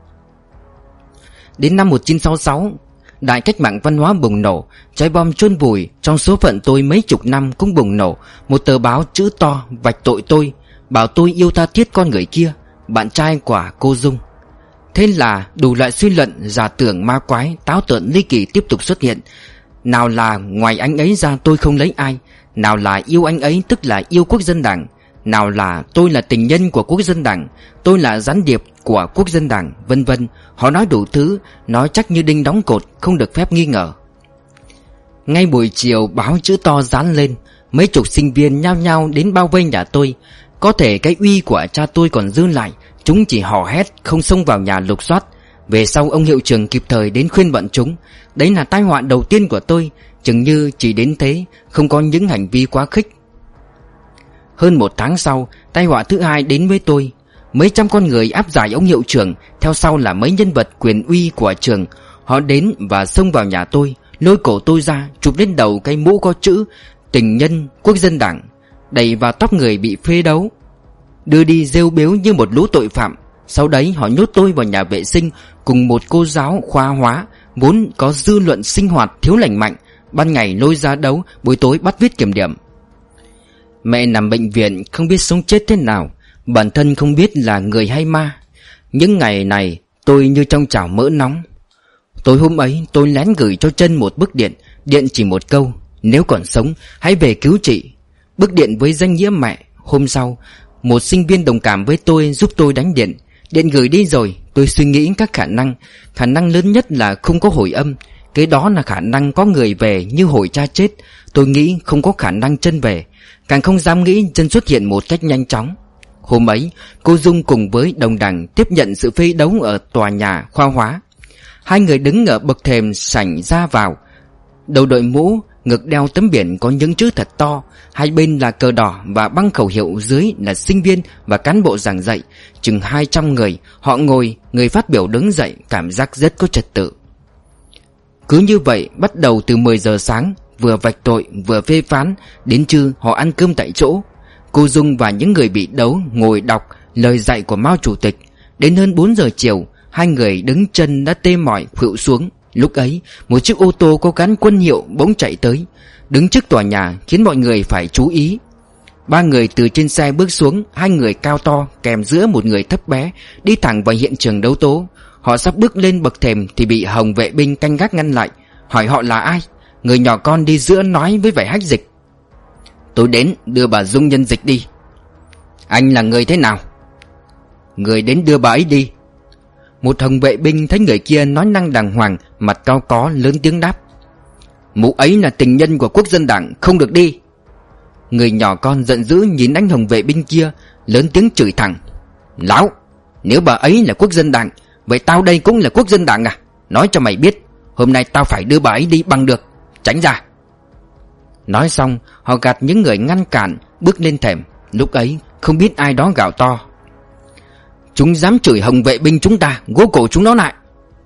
Đến năm một nghìn chín trăm sáu mươi sáu, đại cách mạng văn hóa bùng nổ, trái bom chôn vùi. Trong số phận tôi mấy chục năm cũng bùng nổ. Một tờ báo chữ to vạch tội tôi, bảo tôi yêu tha thiết con người kia, bạn trai của cô Dung. Thế là đủ loại suy luận giả tưởng ma quái, táo tợn ly kỳ tiếp tục xuất hiện. Nào là ngoài anh ấy ra tôi không lấy ai, nào là yêu anh ấy tức là yêu Quốc dân Đảng, nào là tôi là tình nhân của Quốc dân Đảng, tôi là gián điệp của Quốc dân Đảng, vân vân. Họ nói đủ thứ, nói chắc như đinh đóng cột, không được phép nghi ngờ. Ngay buổi chiều báo chữ to dán lên, mấy chục sinh viên nhao nhao đến bao vây nhà tôi. Có thể cái uy của cha tôi còn dư lại, chúng chỉ hò hét, không xông vào nhà lục soát. Về sau ông hiệu trưởng kịp thời đến khuyên bọn chúng. Đấy là tai họa đầu tiên của tôi, chừng như chỉ đến thế, không có những hành vi quá khích. Hơn một tháng sau, tai họa thứ hai đến với tôi. Mấy trăm con người áp giải ông hiệu trưởng, theo sau là mấy nhân vật quyền uy của trường. Họ đến và xông vào nhà tôi, lôi cổ tôi ra, chụp lên đầu cái mũ có chữ tình nhân Quốc dân Đảng, đẩy vào tóc người bị phê đấu, đưa đi rêu bếu như một lũ tội phạm. Sau đấy họ nhốt tôi vào nhà vệ sinh cùng một cô giáo khoa hóa vốn có dư luận sinh hoạt thiếu lành mạnh. Ban ngày lôi ra đấu, buổi tối bắt viết kiểm điểm. Mẹ nằm bệnh viện không biết sống chết thế nào, bản thân không biết là người hay ma. Những ngày này tôi như trong chảo mỡ nóng. Tối hôm ấy tôi lén gửi cho Trân một bức điện. Điện chỉ một câu: nếu còn sống hãy về cứu chị. Bức điện với danh nghĩa mẹ. Hôm sau, một sinh viên đồng cảm với tôi giúp tôi đánh điện. Điện gửi đi rồi, tôi suy nghĩ các khả năng. Khả năng lớn nhất là không có hồi âm. Cái đó là khả năng có người về như hồi cha chết. Tôi nghĩ không có khả năng Trân về. Càng không dám nghĩ Trân xuất hiện một cách nhanh chóng. Hôm ấy, cô Dung cùng với đồng đẳng tiếp nhận sự phê đấu ở tòa nhà khoa hóa. Hai người đứng ở bậc thềm sảnh ra vào. Đầu đội mũ, ngực đeo tấm biển có những chữ thật to. Hai bên là cờ đỏ và băng khẩu hiệu dưới là sinh viên và cán bộ giảng dạy. Chừng hai trăm người. Họ ngồi, người phát biểu đứng dậy, cảm giác rất có trật tự. Cứ như vậy, bắt đầu từ mười giờ sáng, vừa vạch tội vừa phê phán. Đến trưa họ ăn cơm tại chỗ. Cô Dung và những người bị đấu ngồi đọc lời dạy của Mao Chủ tịch. Đến hơn bốn giờ chiều, hai người đứng chân đã tê mỏi khuỵu xuống. Lúc ấy, một chiếc ô tô có gắn quân hiệu bỗng chạy tới, đứng trước tòa nhà khiến mọi người phải chú ý. Ba người từ trên xe bước xuống. Hai người cao to kèm giữa một người thấp bé đi thẳng vào hiện trường đấu tố. Họ sắp bước lên bậc thềm thì bị hồng vệ binh canh gác ngăn lại, hỏi họ là ai. Người nhỏ con đi giữa nói với vẻ hách dịch: tôi đến đưa bà Dung nhân dịch đi. Anh là người thế nào? Người đến đưa bà ấy đi. Một hồng vệ binh thấy người kia nói năng đàng hoàng, mặt cao có, lớn tiếng đáp: mụ ấy là tình nhân của quốc dân đảng, không được đi. Người nhỏ con giận dữ nhìn anh hồng vệ binh kia, lớn tiếng chửi thẳng: láo, nếu bà ấy là quốc dân đảng, vậy tao đây cũng là quốc dân đảng à? Nói cho mày biết, hôm nay tao phải đưa bà ấy đi bằng được. Tránh ra. Nói xong, họ gạt những người ngăn cản, bước lên thềm. Lúc ấy, không biết ai đó gào to: chúng dám chửi hồng vệ binh chúng ta, gô cổ chúng nó lại.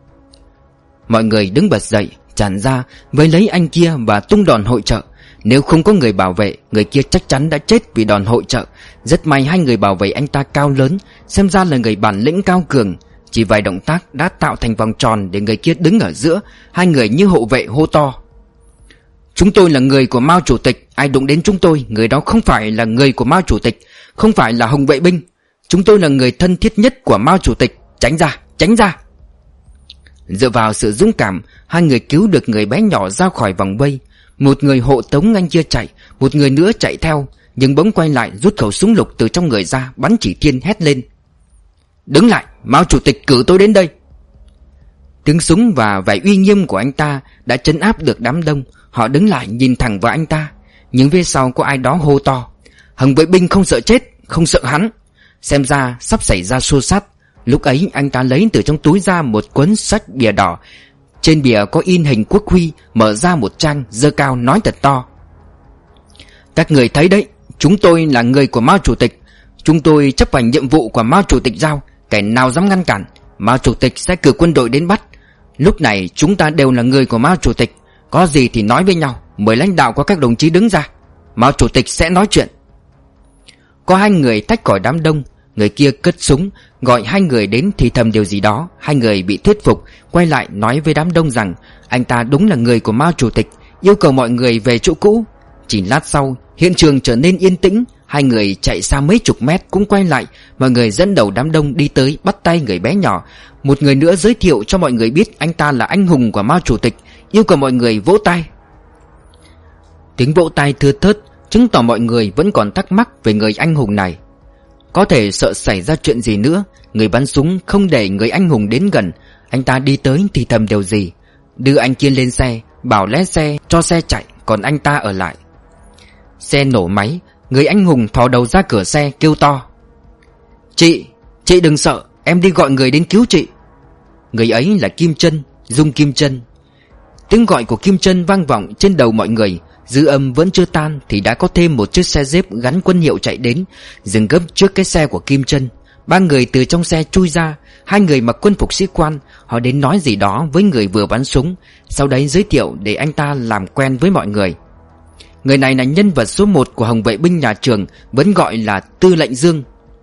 Mọi người đứng bật dậy, tràn ra, vây lấy anh kia và tung đòn hội trợ. Nếu không có người bảo vệ, người kia chắc chắn đã chết vì đòn hội trợ. Rất may hai người bảo vệ anh ta cao lớn, xem ra là người bản lĩnh cao cường. Chỉ vài động tác đã tạo thành vòng tròn để người kia đứng ở giữa. Hai người như hộ vệ hô to: chúng tôi là người của Mao Chủ tịch, ai đụng đến chúng tôi, người đó không phải là người của Mao Chủ tịch, không phải là hồng vệ binh. Chúng tôi là người thân thiết nhất của Mao Chủ tịch. Tránh ra, tránh ra. Dựa vào sự dũng cảm, hai người cứu được người bé nhỏ ra khỏi vòng vây. Một người hộ tống anh kia chạy, một người nữa chạy theo, nhưng bỗng quay lại rút khẩu súng lục từ trong người ra, bắn chỉ thiên, hét lên: đứng lại, Mao Chủ tịch cử tôi đến đây. Tiếng súng và vẻ uy nghiêm của anh ta đã trấn áp được đám đông. Họ đứng lại nhìn thẳng vào anh ta. Nhưng phía sau có ai đó hô to: hồng vệ binh không sợ chết, không sợ hắn. Xem ra sắp xảy ra xô xát. Lúc ấy anh ta lấy từ trong túi ra một cuốn sách bìa đỏ. Trên bìa có in hình quốc huy. Mở ra một trang, giơ cao nói thật to: các người thấy đấy, chúng tôi là người của Mao Chủ tịch. Chúng tôi chấp hành nhiệm vụ của Mao Chủ tịch giao. Kẻ nào dám ngăn cản, Mao Chủ tịch sẽ cử quân đội đến bắt. Lúc này chúng ta đều là người của Mao Chủ tịch. Có gì thì nói với nhau. Mời lãnh đạo của các đồng chí đứng ra, Mao Chủ tịch sẽ nói chuyện. Có hai người tách khỏi đám đông. Người kia cất súng, gọi hai người đến thì thầm điều gì đó. Hai người bị thuyết phục, quay lại nói với đám đông rằng anh ta đúng là người của Mao Chủ tịch, yêu cầu mọi người về chỗ cũ. Chỉ lát sau, hiện trường trở nên yên tĩnh. Hai người chạy xa mấy chục mét cũng quay lại. Mọi người dẫn đầu đám đông đi tới, bắt tay người bé nhỏ. Một người nữa giới thiệu cho mọi người biết anh ta là anh hùng của Mao Chủ tịch, yêu cầu mọi người vỗ tay. Tiếng vỗ tay thưa thớt, chứng tỏ mọi người vẫn còn thắc mắc về người anh hùng này. Có thể sợ xảy ra chuyện gì nữa. Người bắn súng không để người anh hùng đến gần. Anh ta đi tới thì thầm điều gì, đưa anh kia lên xe, bảo lái xe cho xe chạy, còn anh ta ở lại. Xe nổ máy. Người anh hùng thò đầu ra cửa xe kêu to: chị, chị đừng sợ, em đi gọi người đến cứu chị. Người ấy là Kim Trân, Dung Kim Trân. Tiếng gọi của Kim Trân vang vọng trên đầu mọi người. Dư âm vẫn chưa tan thì đã có thêm một chiếc xe jeep gắn quân hiệu chạy đến, dừng gấp trước cái xe của Kim Trân. Ba người từ trong xe chui ra. Hai người mặc quân phục sĩ quan. Họ đến nói gì đó với người vừa bắn súng, sau đấy giới thiệu để anh ta làm quen với mọi người. Người này là nhân vật số một của hồng vệ binh nhà trường, vẫn gọi là Tư lệnh Dương.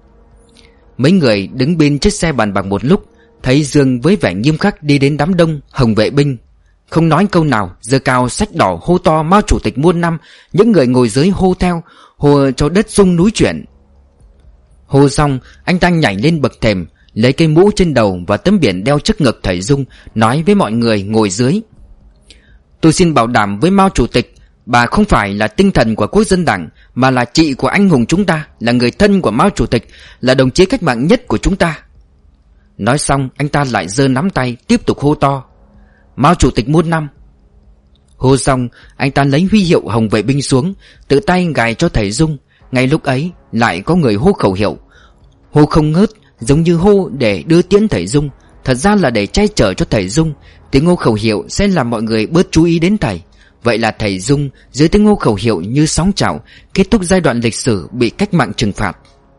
Mấy người đứng bên chiếc xe bàn bạc một lúc, thấy Dương với vẻ nghiêm khắc đi đến đám đông hồng vệ binh, không nói câu nào, giơ cao sách đỏ hô to Mao Chủ tịch muôn năm. Những người ngồi dưới hô theo, hô cho đất rung núi chuyển. Hô xong, anh ta nhảy lên bậc thềm, lấy cây mũ trên đầu và tấm biển đeo trước ngực thầy Dung, nói với mọi người ngồi dưới: "Tôi xin bảo đảm với Mao Chủ tịch, bà không phải là tinh thần của Quốc dân Đảng, mà là chị của anh hùng chúng ta, là người thân của Mao Chủ tịch, là đồng chí cách mạng nhất của chúng ta." Nói xong anh ta lại giơ nắm tay tiếp tục hô to: "Mao Chủ tịch muôn năm." Hô xong anh ta lấy huy hiệu Hồng Vệ binh xuống, tự tay gài cho thầy Dung. Ngay lúc ấy lại có người hô khẩu hiệu, hô không ngớt, giống như hô để đưa tiễn thầy Dung, thật ra là để che chở cho thầy Dung. Tiếng hô khẩu hiệu sẽ làm mọi người bớt chú ý đến thầy. Vậy là thầy Dung dưới tiếng hô khẩu hiệu như sóng trào, kết thúc giai đoạn lịch sử bị cách mạng trừng phạt.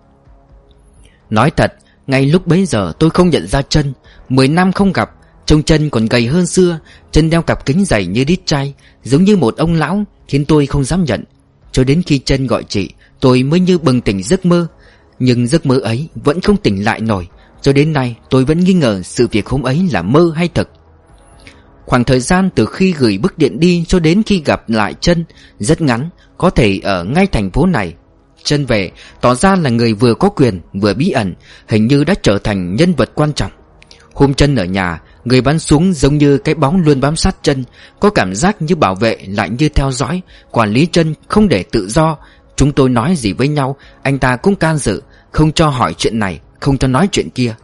Nói thật, ngay lúc bấy giờ tôi không nhận ra Trân. Mười năm không gặp, trông Trân còn gầy hơn xưa. Trân đeo cặp kính dày như đít trai, giống như một ông lão, khiến tôi không dám nhận. Cho đến khi Trân gọi chị, tôi mới như bừng tỉnh giấc mơ. Nhưng giấc mơ ấy vẫn không tỉnh lại nổi. Cho đến nay tôi vẫn nghi ngờ sự việc hôm ấy là mơ hay thật. Khoảng thời gian từ khi gửi bức điện đi cho đến khi gặp lại Trân rất ngắn, có thể ở ngay thành phố này. Trân về tỏ ra là người vừa có quyền vừa bí ẩn, hình như đã trở thành nhân vật quan trọng. Hôm Trân ở nhà, người bắn súng giống như cái bóng luôn bám sát Trân, có cảm giác như bảo vệ lại như theo dõi, quản lý Trân không để tự do. Chúng tôi nói gì với nhau, anh ta cũng can dự, không cho hỏi chuyện này, không cho nói chuyện kia.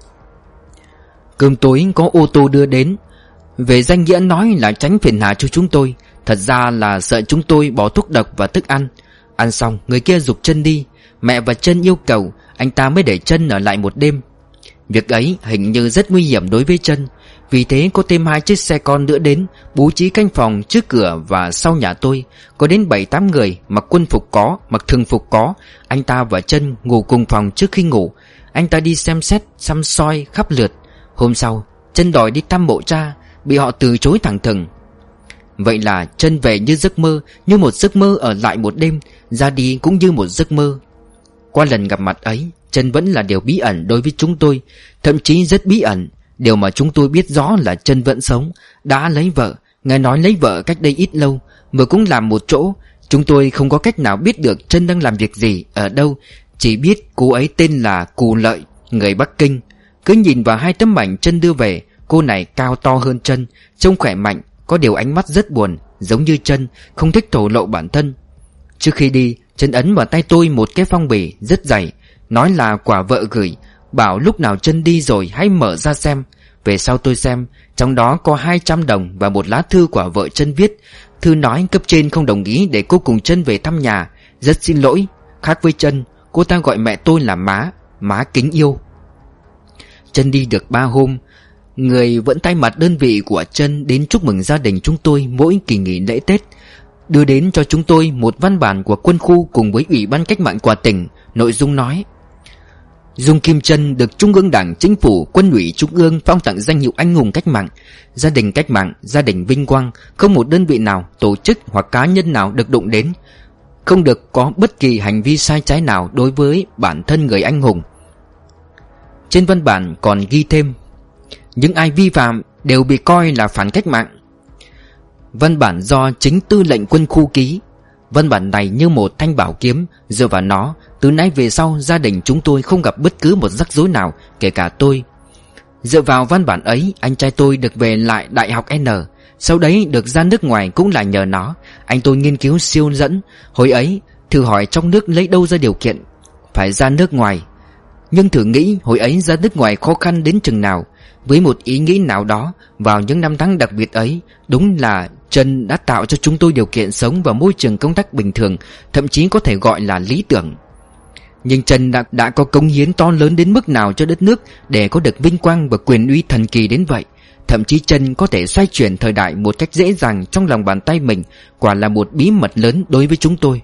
Cơm tối có ô tô đưa đến. Về danh nghĩa nói là tránh phiền hà cho chúng tôi, thật ra là sợ chúng tôi bỏ thuốc độc vào thức ăn. Ăn xong người kia giục Trân đi. Mẹ và Trân yêu cầu, anh ta mới để Trân ở lại một đêm. Việc ấy hình như rất nguy hiểm đối với Trân. Vì thế có thêm hai chiếc xe con nữa đến, bố trí canh phòng trước cửa và sau nhà tôi. Có đến bảy tám người, mặc quân phục có, mặc thường phục có. Anh ta và Trân ngủ cùng phòng trước khi ngủ. Anh ta đi xem xét, xăm soi khắp lượt. Hôm sau Trân đòi đi thăm mộ cha, bị họ từ chối thẳng thừng. Vậy là Trân về như giấc mơ, như một giấc mơ ở lại một đêm, ra đi cũng như một giấc mơ. Qua lần gặp mặt ấy, Trân vẫn là điều bí ẩn đối với chúng tôi, thậm chí rất bí ẩn. Điều mà chúng tôi biết rõ là Trân vẫn sống, đã lấy vợ. Nghe nói lấy vợ cách đây ít lâu, vừa cũng làm một chỗ. Chúng tôi không có cách nào biết được Trân đang làm việc gì, ở đâu. Chỉ biết cô ấy tên là Cù Lợi, người Bắc Kinh. Cứ nhìn vào hai tấm ảnh Trân đưa về, cô này cao to hơn Trân, trông khỏe mạnh, có điều ánh mắt rất buồn, giống như Trân, không thích thổ lộ bản thân. Trước khi đi, Trân ấn vào tay tôi một cái phong bì rất dày, nói là quả vợ gửi, bảo lúc nào Trân đi rồi hãy mở ra xem. Về sau tôi xem, trong đó có hai trăm đồng và một lá thư của vợ Trân viết. Thư nói cấp trên không đồng ý để cô cùng Trân về thăm nhà. Rất xin lỗi, khác với Trân, cô ta gọi mẹ tôi là má, má kính yêu. Trân đi được ba hôm, người vẫn thay mặt đơn vị của Trân đến chúc mừng gia đình chúng tôi mỗi kỳ nghỉ lễ Tết, đưa đến cho chúng tôi một văn bản của quân khu cùng với Ủy ban Cách mạng của tỉnh. Nội dung nói: Dung Kim Trân được Trung ương Đảng, Chính phủ, Quân ủy Trung ương phong tặng danh hiệu anh hùng cách mạng. Gia đình cách mạng, gia đình vinh quang, không một đơn vị nào, tổ chức hoặc cá nhân nào được đụng đến, không được có bất kỳ hành vi sai trái nào đối với bản thân người anh hùng. Trên văn bản còn ghi thêm: những ai vi phạm đều bị coi là phản cách mạng. Văn bản do chính tư lệnh quân khu ký. Văn bản này như một thanh bảo kiếm, dựa vào nó, từ nay về sau gia đình chúng tôi không gặp bất cứ một rắc rối nào, kể cả tôi. Dựa vào văn bản ấy, anh trai tôi được về lại Đại học N. Sau đấy được ra nước ngoài cũng là nhờ nó. Anh tôi nghiên cứu siêu dẫn. Hồi ấy thử hỏi trong nước lấy đâu ra điều kiện phải ra nước ngoài. Nhưng thử nghĩ hồi ấy ra nước ngoài khó khăn đến chừng nào. Với một ý nghĩ nào đó, vào những năm tháng đặc biệt ấy, đúng là Trân đã tạo cho chúng tôi điều kiện sống vào môi trường công tác bình thường, thậm chí có thể gọi là lý tưởng. Nhưng Trân đã, đã có cống hiến to lớn đến mức nào cho đất nước để có được vinh quang và quyền uy thần kỳ đến vậy. Thậm chí Trân có thể xoay chuyển thời đại một cách dễ dàng trong lòng bàn tay mình, quả là một bí mật lớn đối với chúng tôi.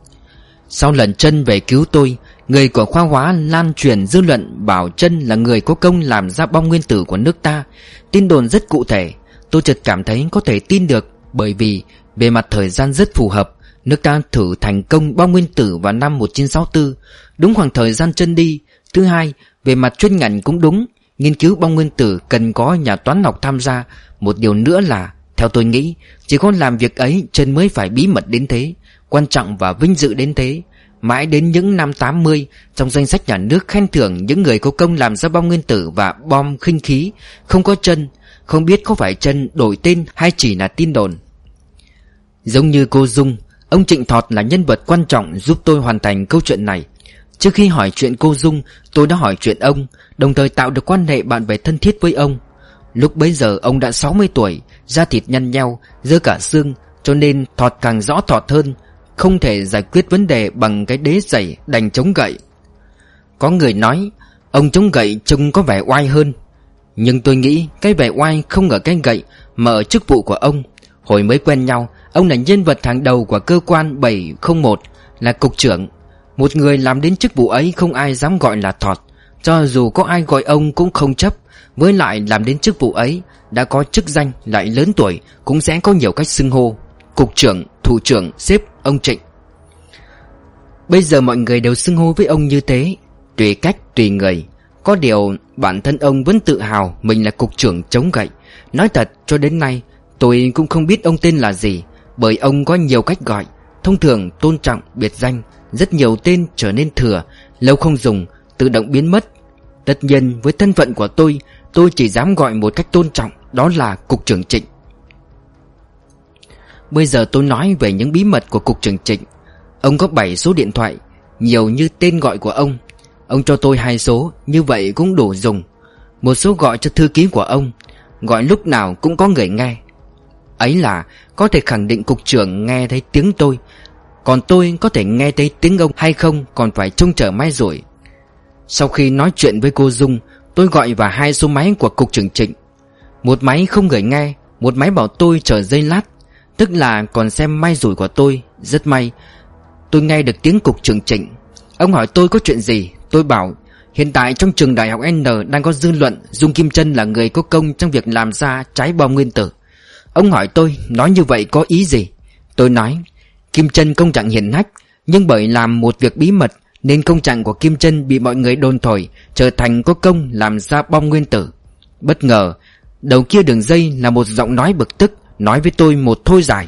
Sau lần Trân về cứu tôi, người của khoa hóa lan truyền dư luận bảo Trân là người có công làm ra bom nguyên tử của nước ta. Tin đồn rất cụ thể. Tôi chợt cảm thấy có thể tin được, bởi vì về mặt thời gian rất phù hợp. Nước ta thử thành công bom nguyên tử vào năm một nghìn chín trăm sáu mươi tư, đúng khoảng thời gian Trân đi. Thứ hai, về mặt chuyên ngành cũng đúng. Nghiên cứu bom nguyên tử cần có nhà toán học tham gia. Một điều nữa là, theo tôi nghĩ, chỉ có làm việc ấy Trân mới phải bí mật đến thế, quan trọng và vinh dự đến thế. Mãi đến những năm tám mươi, trong danh sách nhà nước khen thưởng những người có công làm ra bom nguyên tử và bom khinh khí, không có Trân. Không biết có phải Trân đổi tên hay chỉ là tin đồn. Giống như cô Dung, ông Trịnh Thọt là nhân vật quan trọng giúp tôi hoàn thành câu chuyện này. Trước khi hỏi chuyện cô Dung, tôi đã hỏi chuyện ông, đồng thời tạo được quan hệ bạn bè thân thiết với ông. Lúc bấy giờ ông đã sáu mươi tuổi, da thịt nhăn nheo, dơ cả xương, cho nên Thọt càng rõ Thọt hơn. Không thể giải quyết vấn đề bằng cái đế giày, đành chống gậy. Có người nói ông chống gậy trông có vẻ oai hơn, nhưng tôi nghĩ cái vẻ oai không ở cái gậy mà ở chức vụ của ông. Hồi mới quen nhau, ông là nhân vật hàng đầu của cơ quan bảy không một, là cục trưởng. Một người làm đến chức vụ ấy không ai dám gọi là Thọt. Cho dù có ai gọi ông cũng không chấp. Với lại làm đến chức vụ ấy, đã có chức danh lại lớn tuổi, cũng sẽ có nhiều cách xưng hô: cục trưởng, thủ trưởng, sếp, ông Trịnh. Bây giờ mọi người đều xưng hô với ông như thế, tùy cách tùy người. Có điều bản thân ông vẫn tự hào mình là cục trưởng chống gậy. Nói thật, cho đến nay tôi cũng không biết ông tên là gì, bởi ông có nhiều cách gọi. Thông thường tôn trọng, biệt danh, rất nhiều tên trở nên thừa, lâu không dùng, tự động biến mất. Tất nhiên với thân phận của tôi, tôi chỉ dám gọi một cách tôn trọng, đó là cục trưởng Trịnh. Bây giờ tôi nói về những bí mật của cục trưởng Trịnh. Ông có bảy số điện thoại, nhiều như tên gọi của ông. Ông cho tôi hai số, như vậy cũng đủ dùng. Một số gọi cho thư ký của ông, gọi lúc nào cũng có người nghe. Ấy là có thể khẳng định cục trưởng nghe thấy tiếng tôi, còn tôi có thể nghe thấy tiếng ông hay không còn phải trông chờ mai rồi. Sau khi nói chuyện với cô Dung, tôi gọi vào hai số máy của cục trưởng Trịnh. Một máy không người nghe, một máy bảo tôi chờ giây lát, tức là còn xem may rủi của tôi. Rất may tôi nghe được tiếng cục trưởng Trịnh. Ông hỏi tôi có chuyện gì. Tôi bảo hiện tại trong trường đại học N đang có dư luận Dung Kim Trân là người có công trong việc làm ra trái bom nguyên tử. Ông hỏi tôi nói như vậy có ý gì. Tôi nói Kim Trân công trạng hiển hách, nhưng bởi làm một việc bí mật nên công trạng của Kim Trân bị mọi người đồn thổi trở thành có công làm ra bom nguyên tử. Bất ngờ đầu kia đường dây là một giọng nói bực tức, nói với tôi một thôi dài: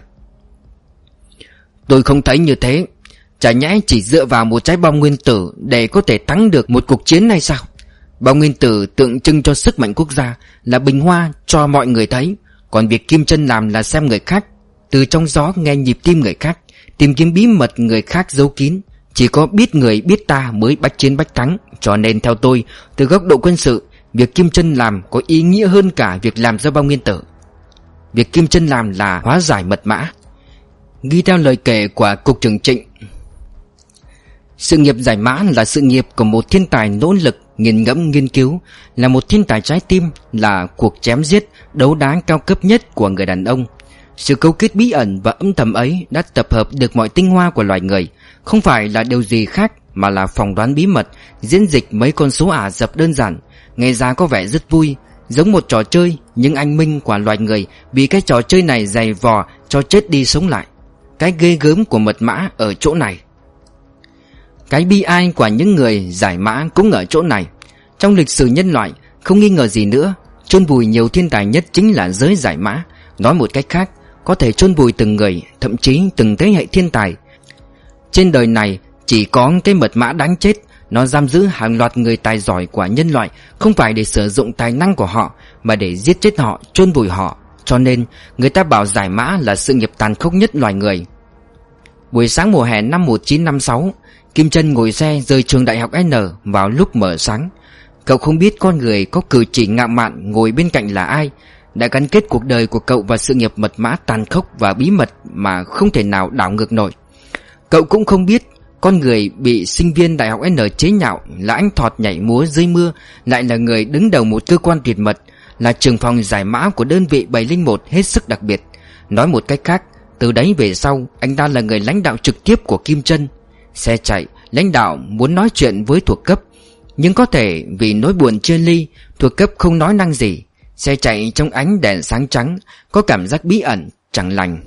tôi không thấy như thế. Chả nhẽ chỉ dựa vào một trái bom nguyên tử để có thể thắng được một cuộc chiến hay sao? Bom nguyên tử tượng trưng cho sức mạnh quốc gia, là bình hoa cho mọi người thấy. Còn việc Kim Trân làm là xem người khác, từ trong gió nghe nhịp tim người khác, tìm kiếm bí mật người khác giấu kín. Chỉ có biết người biết ta mới bách chiến bách thắng. Cho nên theo tôi, từ góc độ quân sự, việc Kim Trân làm có ý nghĩa hơn cả việc làm ra bom nguyên tử. Việc Kim Trân làm là hóa giải mật mã. Ghi theo lời kể của cục trưởng Trịnh, sự nghiệp giải mã là sự nghiệp của một thiên tài nỗ lực, nghiền ngẫm nghiên cứu, là một thiên tài trái tim, là cuộc chém giết, đấu đá cao cấp nhất của người đàn ông. Sự cấu kết bí ẩn và âm thầm ấy đã tập hợp được mọi tinh hoa của loài người. Không phải là điều gì khác mà là phỏng đoán bí mật, diễn dịch mấy con số ả dập đơn giản. Nghe ra có vẻ rất vui, giống một trò chơi, nhưng anh minh của loài người vì cái trò chơi này dày vò cho chết đi sống lại. Cái ghê gớm của mật mã ở chỗ này. Cái bi ai của những người giải mã cũng ở chỗ này. Trong lịch sử nhân loại, không nghi ngờ gì nữa, chôn vùi nhiều thiên tài nhất chính là giới giải mã. Nói một cách khác, có thể chôn vùi từng người, thậm chí từng thế hệ thiên tài. Trên đời này chỉ có cái mật mã đáng chết. Nó giam giữ hàng loạt người tài giỏi của nhân loại, không phải để sử dụng tài năng của họ, mà để giết chết họ, chôn vùi họ. Cho nên người ta bảo giải mã là sự nghiệp tàn khốc nhất loài người. Buổi sáng mùa hè năm một nghìn chín trăm năm mươi sáu, Kim Trân ngồi xe rời trường đại học N vào lúc mở sáng. Cậu không biết con người có cử chỉ ngạo mạn ngồi bên cạnh là ai, đã gắn kết cuộc đời của cậu và sự nghiệp mật mã tàn khốc và bí mật mà không thể nào đảo ngược nổi. Cậu cũng không biết con người bị sinh viên đại học N chế nhạo là anh Thọt nhảy múa dưới mưa lại là người đứng đầu một cơ quan tuyệt mật, là trưởng phòng giải mã của đơn vị bảy không một hết sức đặc biệt. Nói một cách khác, từ đấy về sau anh ta là người lãnh đạo trực tiếp của Kim Trân. Xe chạy, lãnh đạo muốn nói chuyện với thuộc cấp, nhưng có thể vì nỗi buồn chia ly, thuộc cấp không nói năng gì. Xe chạy trong ánh đèn sáng trắng, có cảm giác bí ẩn, chẳng lành.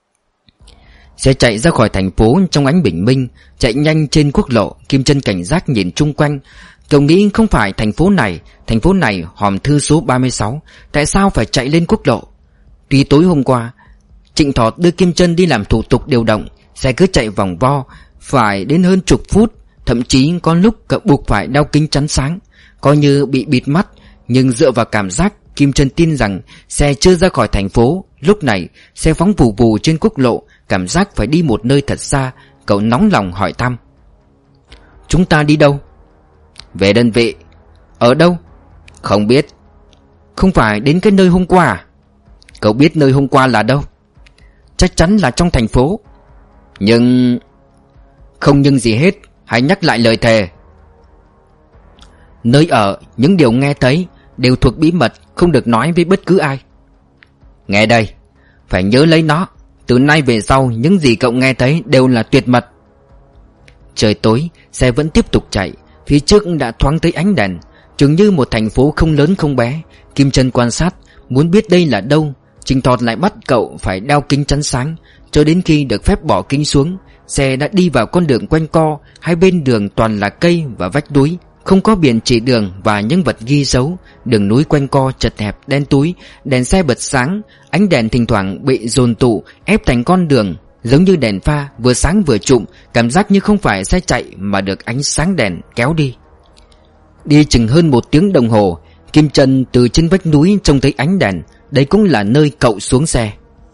Xe chạy ra khỏi thành phố trong ánh bình minh, chạy nhanh trên quốc lộ. Kim Trân cảnh giác nhìn chung quanh. Cậu nghĩ không phải thành phố này, thành phố này hòm thư số ba mươi sáu, tại sao phải chạy lên quốc lộ? Tuy tối hôm qua Trịnh Thọt đưa Kim Trân đi làm thủ tục điều động, xe cứ chạy vòng vo, phải đến hơn chục phút. Thậm chí có lúc cậu buộc phải đeo kính chắn sáng, coi như bị bịt mắt. Nhưng dựa vào cảm giác, Kim Trân tin rằng xe chưa ra khỏi thành phố. Lúc này xe phóng vù vù trên quốc lộ, cảm giác phải đi một nơi thật xa. Cậu nóng lòng hỏi thăm: "Chúng ta đi đâu?" "Về đơn vị." "Ở đâu?" "Không biết." "Không phải đến cái nơi hôm qua à?" "Cậu biết nơi hôm qua là đâu?" "Chắc chắn là trong thành phố." "Nhưng..." "Không nhưng gì hết, hãy nhắc lại lời thề." "Nơi ở, những điều nghe thấy đều thuộc bí mật, không được nói với bất cứ ai." "Nghe đây, phải nhớ lấy nó. Từ nay về sau, những gì cậu nghe thấy đều là tuyệt mật." Trời tối, xe vẫn tiếp tục chạy. Phía trước đã thoáng thấy ánh đèn, chừng như một thành phố không lớn không bé. Kim Trân quan sát, muốn biết đây là đâu. Trình Thọt lại bắt cậu phải đeo kính chắn sáng. Cho đến khi được phép bỏ kính xuống, xe đã đi vào con đường quanh co. Hai bên đường toàn là cây và vách núi, không có biển chỉ đường và những vật ghi dấu. Đường núi quanh co chật hẹp đen túi, đèn xe bật sáng. Ánh đèn thỉnh thoảng bị dồn tụ ép thành con đường, giống như đèn pha vừa sáng vừa trụm. Cảm giác như không phải xe chạy mà được ánh sáng đèn kéo đi. Đi chừng hơn một tiếng đồng hồ, Kim Trân từ trên vách núi trông thấy ánh đèn. Đây cũng là nơi cậu xuống xe.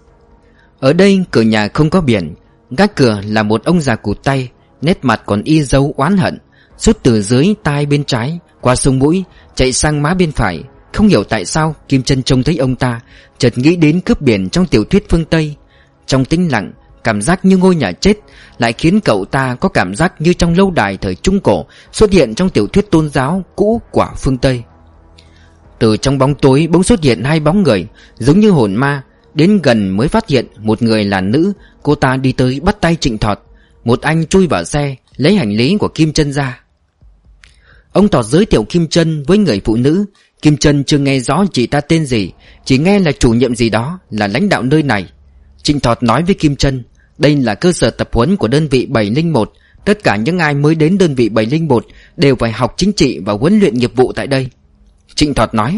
Ở đây cửa nhà không có biển. Gác cửa là một ông già cụt tay, nét mặt còn y dấu oán hận. Suốt từ dưới tai bên trái, qua sông mũi, chạy sang má bên phải. Không hiểu tại sao Kim Trân trông thấy ông ta, chợt nghĩ đến cướp biển trong tiểu thuyết phương Tây. Trong tĩnh lặng, cảm giác như ngôi nhà chết lại khiến cậu ta có cảm giác như trong lâu đài thời Trung Cổ xuất hiện trong tiểu thuyết tôn giáo cũ của phương Tây. Từ trong bóng tối bỗng xuất hiện hai bóng người, giống như hồn ma. Đến gần mới phát hiện một người là nữ. Cô ta đi tới bắt tay Trịnh Thọt. Một anh chui vào xe, lấy hành lý của Kim Trân ra. Ông Thọt giới thiệu Kim Trân với người phụ nữ. Kim Trân chưa nghe rõ chị ta tên gì, chỉ nghe là chủ nhiệm gì đó, là lãnh đạo nơi này. Trịnh Thọt nói với Kim Trân, đây là cơ sở tập huấn của đơn vị bảy không một. Tất cả những ai mới đến đơn vị bảy không một đều phải học chính trị và huấn luyện nghiệp vụ tại đây. Trịnh Thọt nói: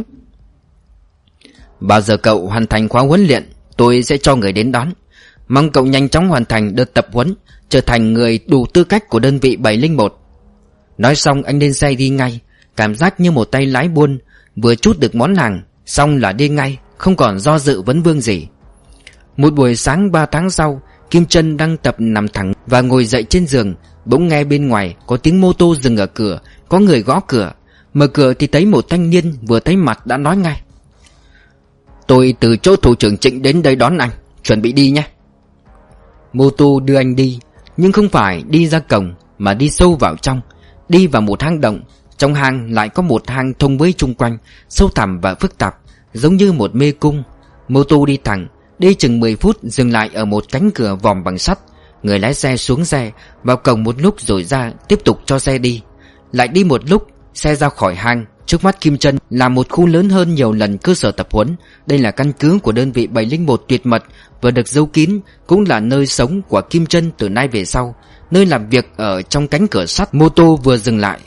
"Bao giờ cậu hoàn thành khóa huấn luyện, tôi sẽ cho người đến đón. Mong cậu nhanh chóng hoàn thành đợt tập huấn, trở thành người đủ tư cách của đơn vị bảy không một." Nói xong anh lên xe đi ngay. Cảm giác như một tay lái buôn, vừa chút được món hàng xong là đi ngay, không còn do dự vấn vương gì. Một buổi sáng ba tháng sau, Kim Trân đang tập nằm thẳng và ngồi dậy trên giường. Bỗng nghe bên ngoài có tiếng mô tô dừng ở cửa. Có người gõ cửa. Mở cửa thì thấy một thanh niên, vừa thấy mặt đã nói ngay: "Tôi từ chỗ thủ trưởng Trịnh đến đây đón anh, chuẩn bị đi nhé." Mô tô đưa anh đi, nhưng không phải đi ra cổng mà đi sâu vào trong. Đi vào một hang động. Trong hang lại có một hang thông với chung quanh, sâu thẳm và phức tạp, giống như một mê cung. Mô tô đi thẳng, đi chừng mười phút dừng lại ở một cánh cửa vòm bằng sắt. Người lái xe xuống xe, vào cổng một lúc rồi ra, tiếp tục cho xe đi. Lại đi một lúc, xe ra khỏi hang. Trước mắt Kim Trân là một khu lớn hơn nhiều lần cơ sở tập huấn. Đây là căn cứ của đơn vị bảy không một tuyệt mật và được giấu kín, cũng là nơi sống của Kim Trân từ nay về sau. Nơi làm việc ở trong cánh cửa sắt. Mô tô vừa dừng lại.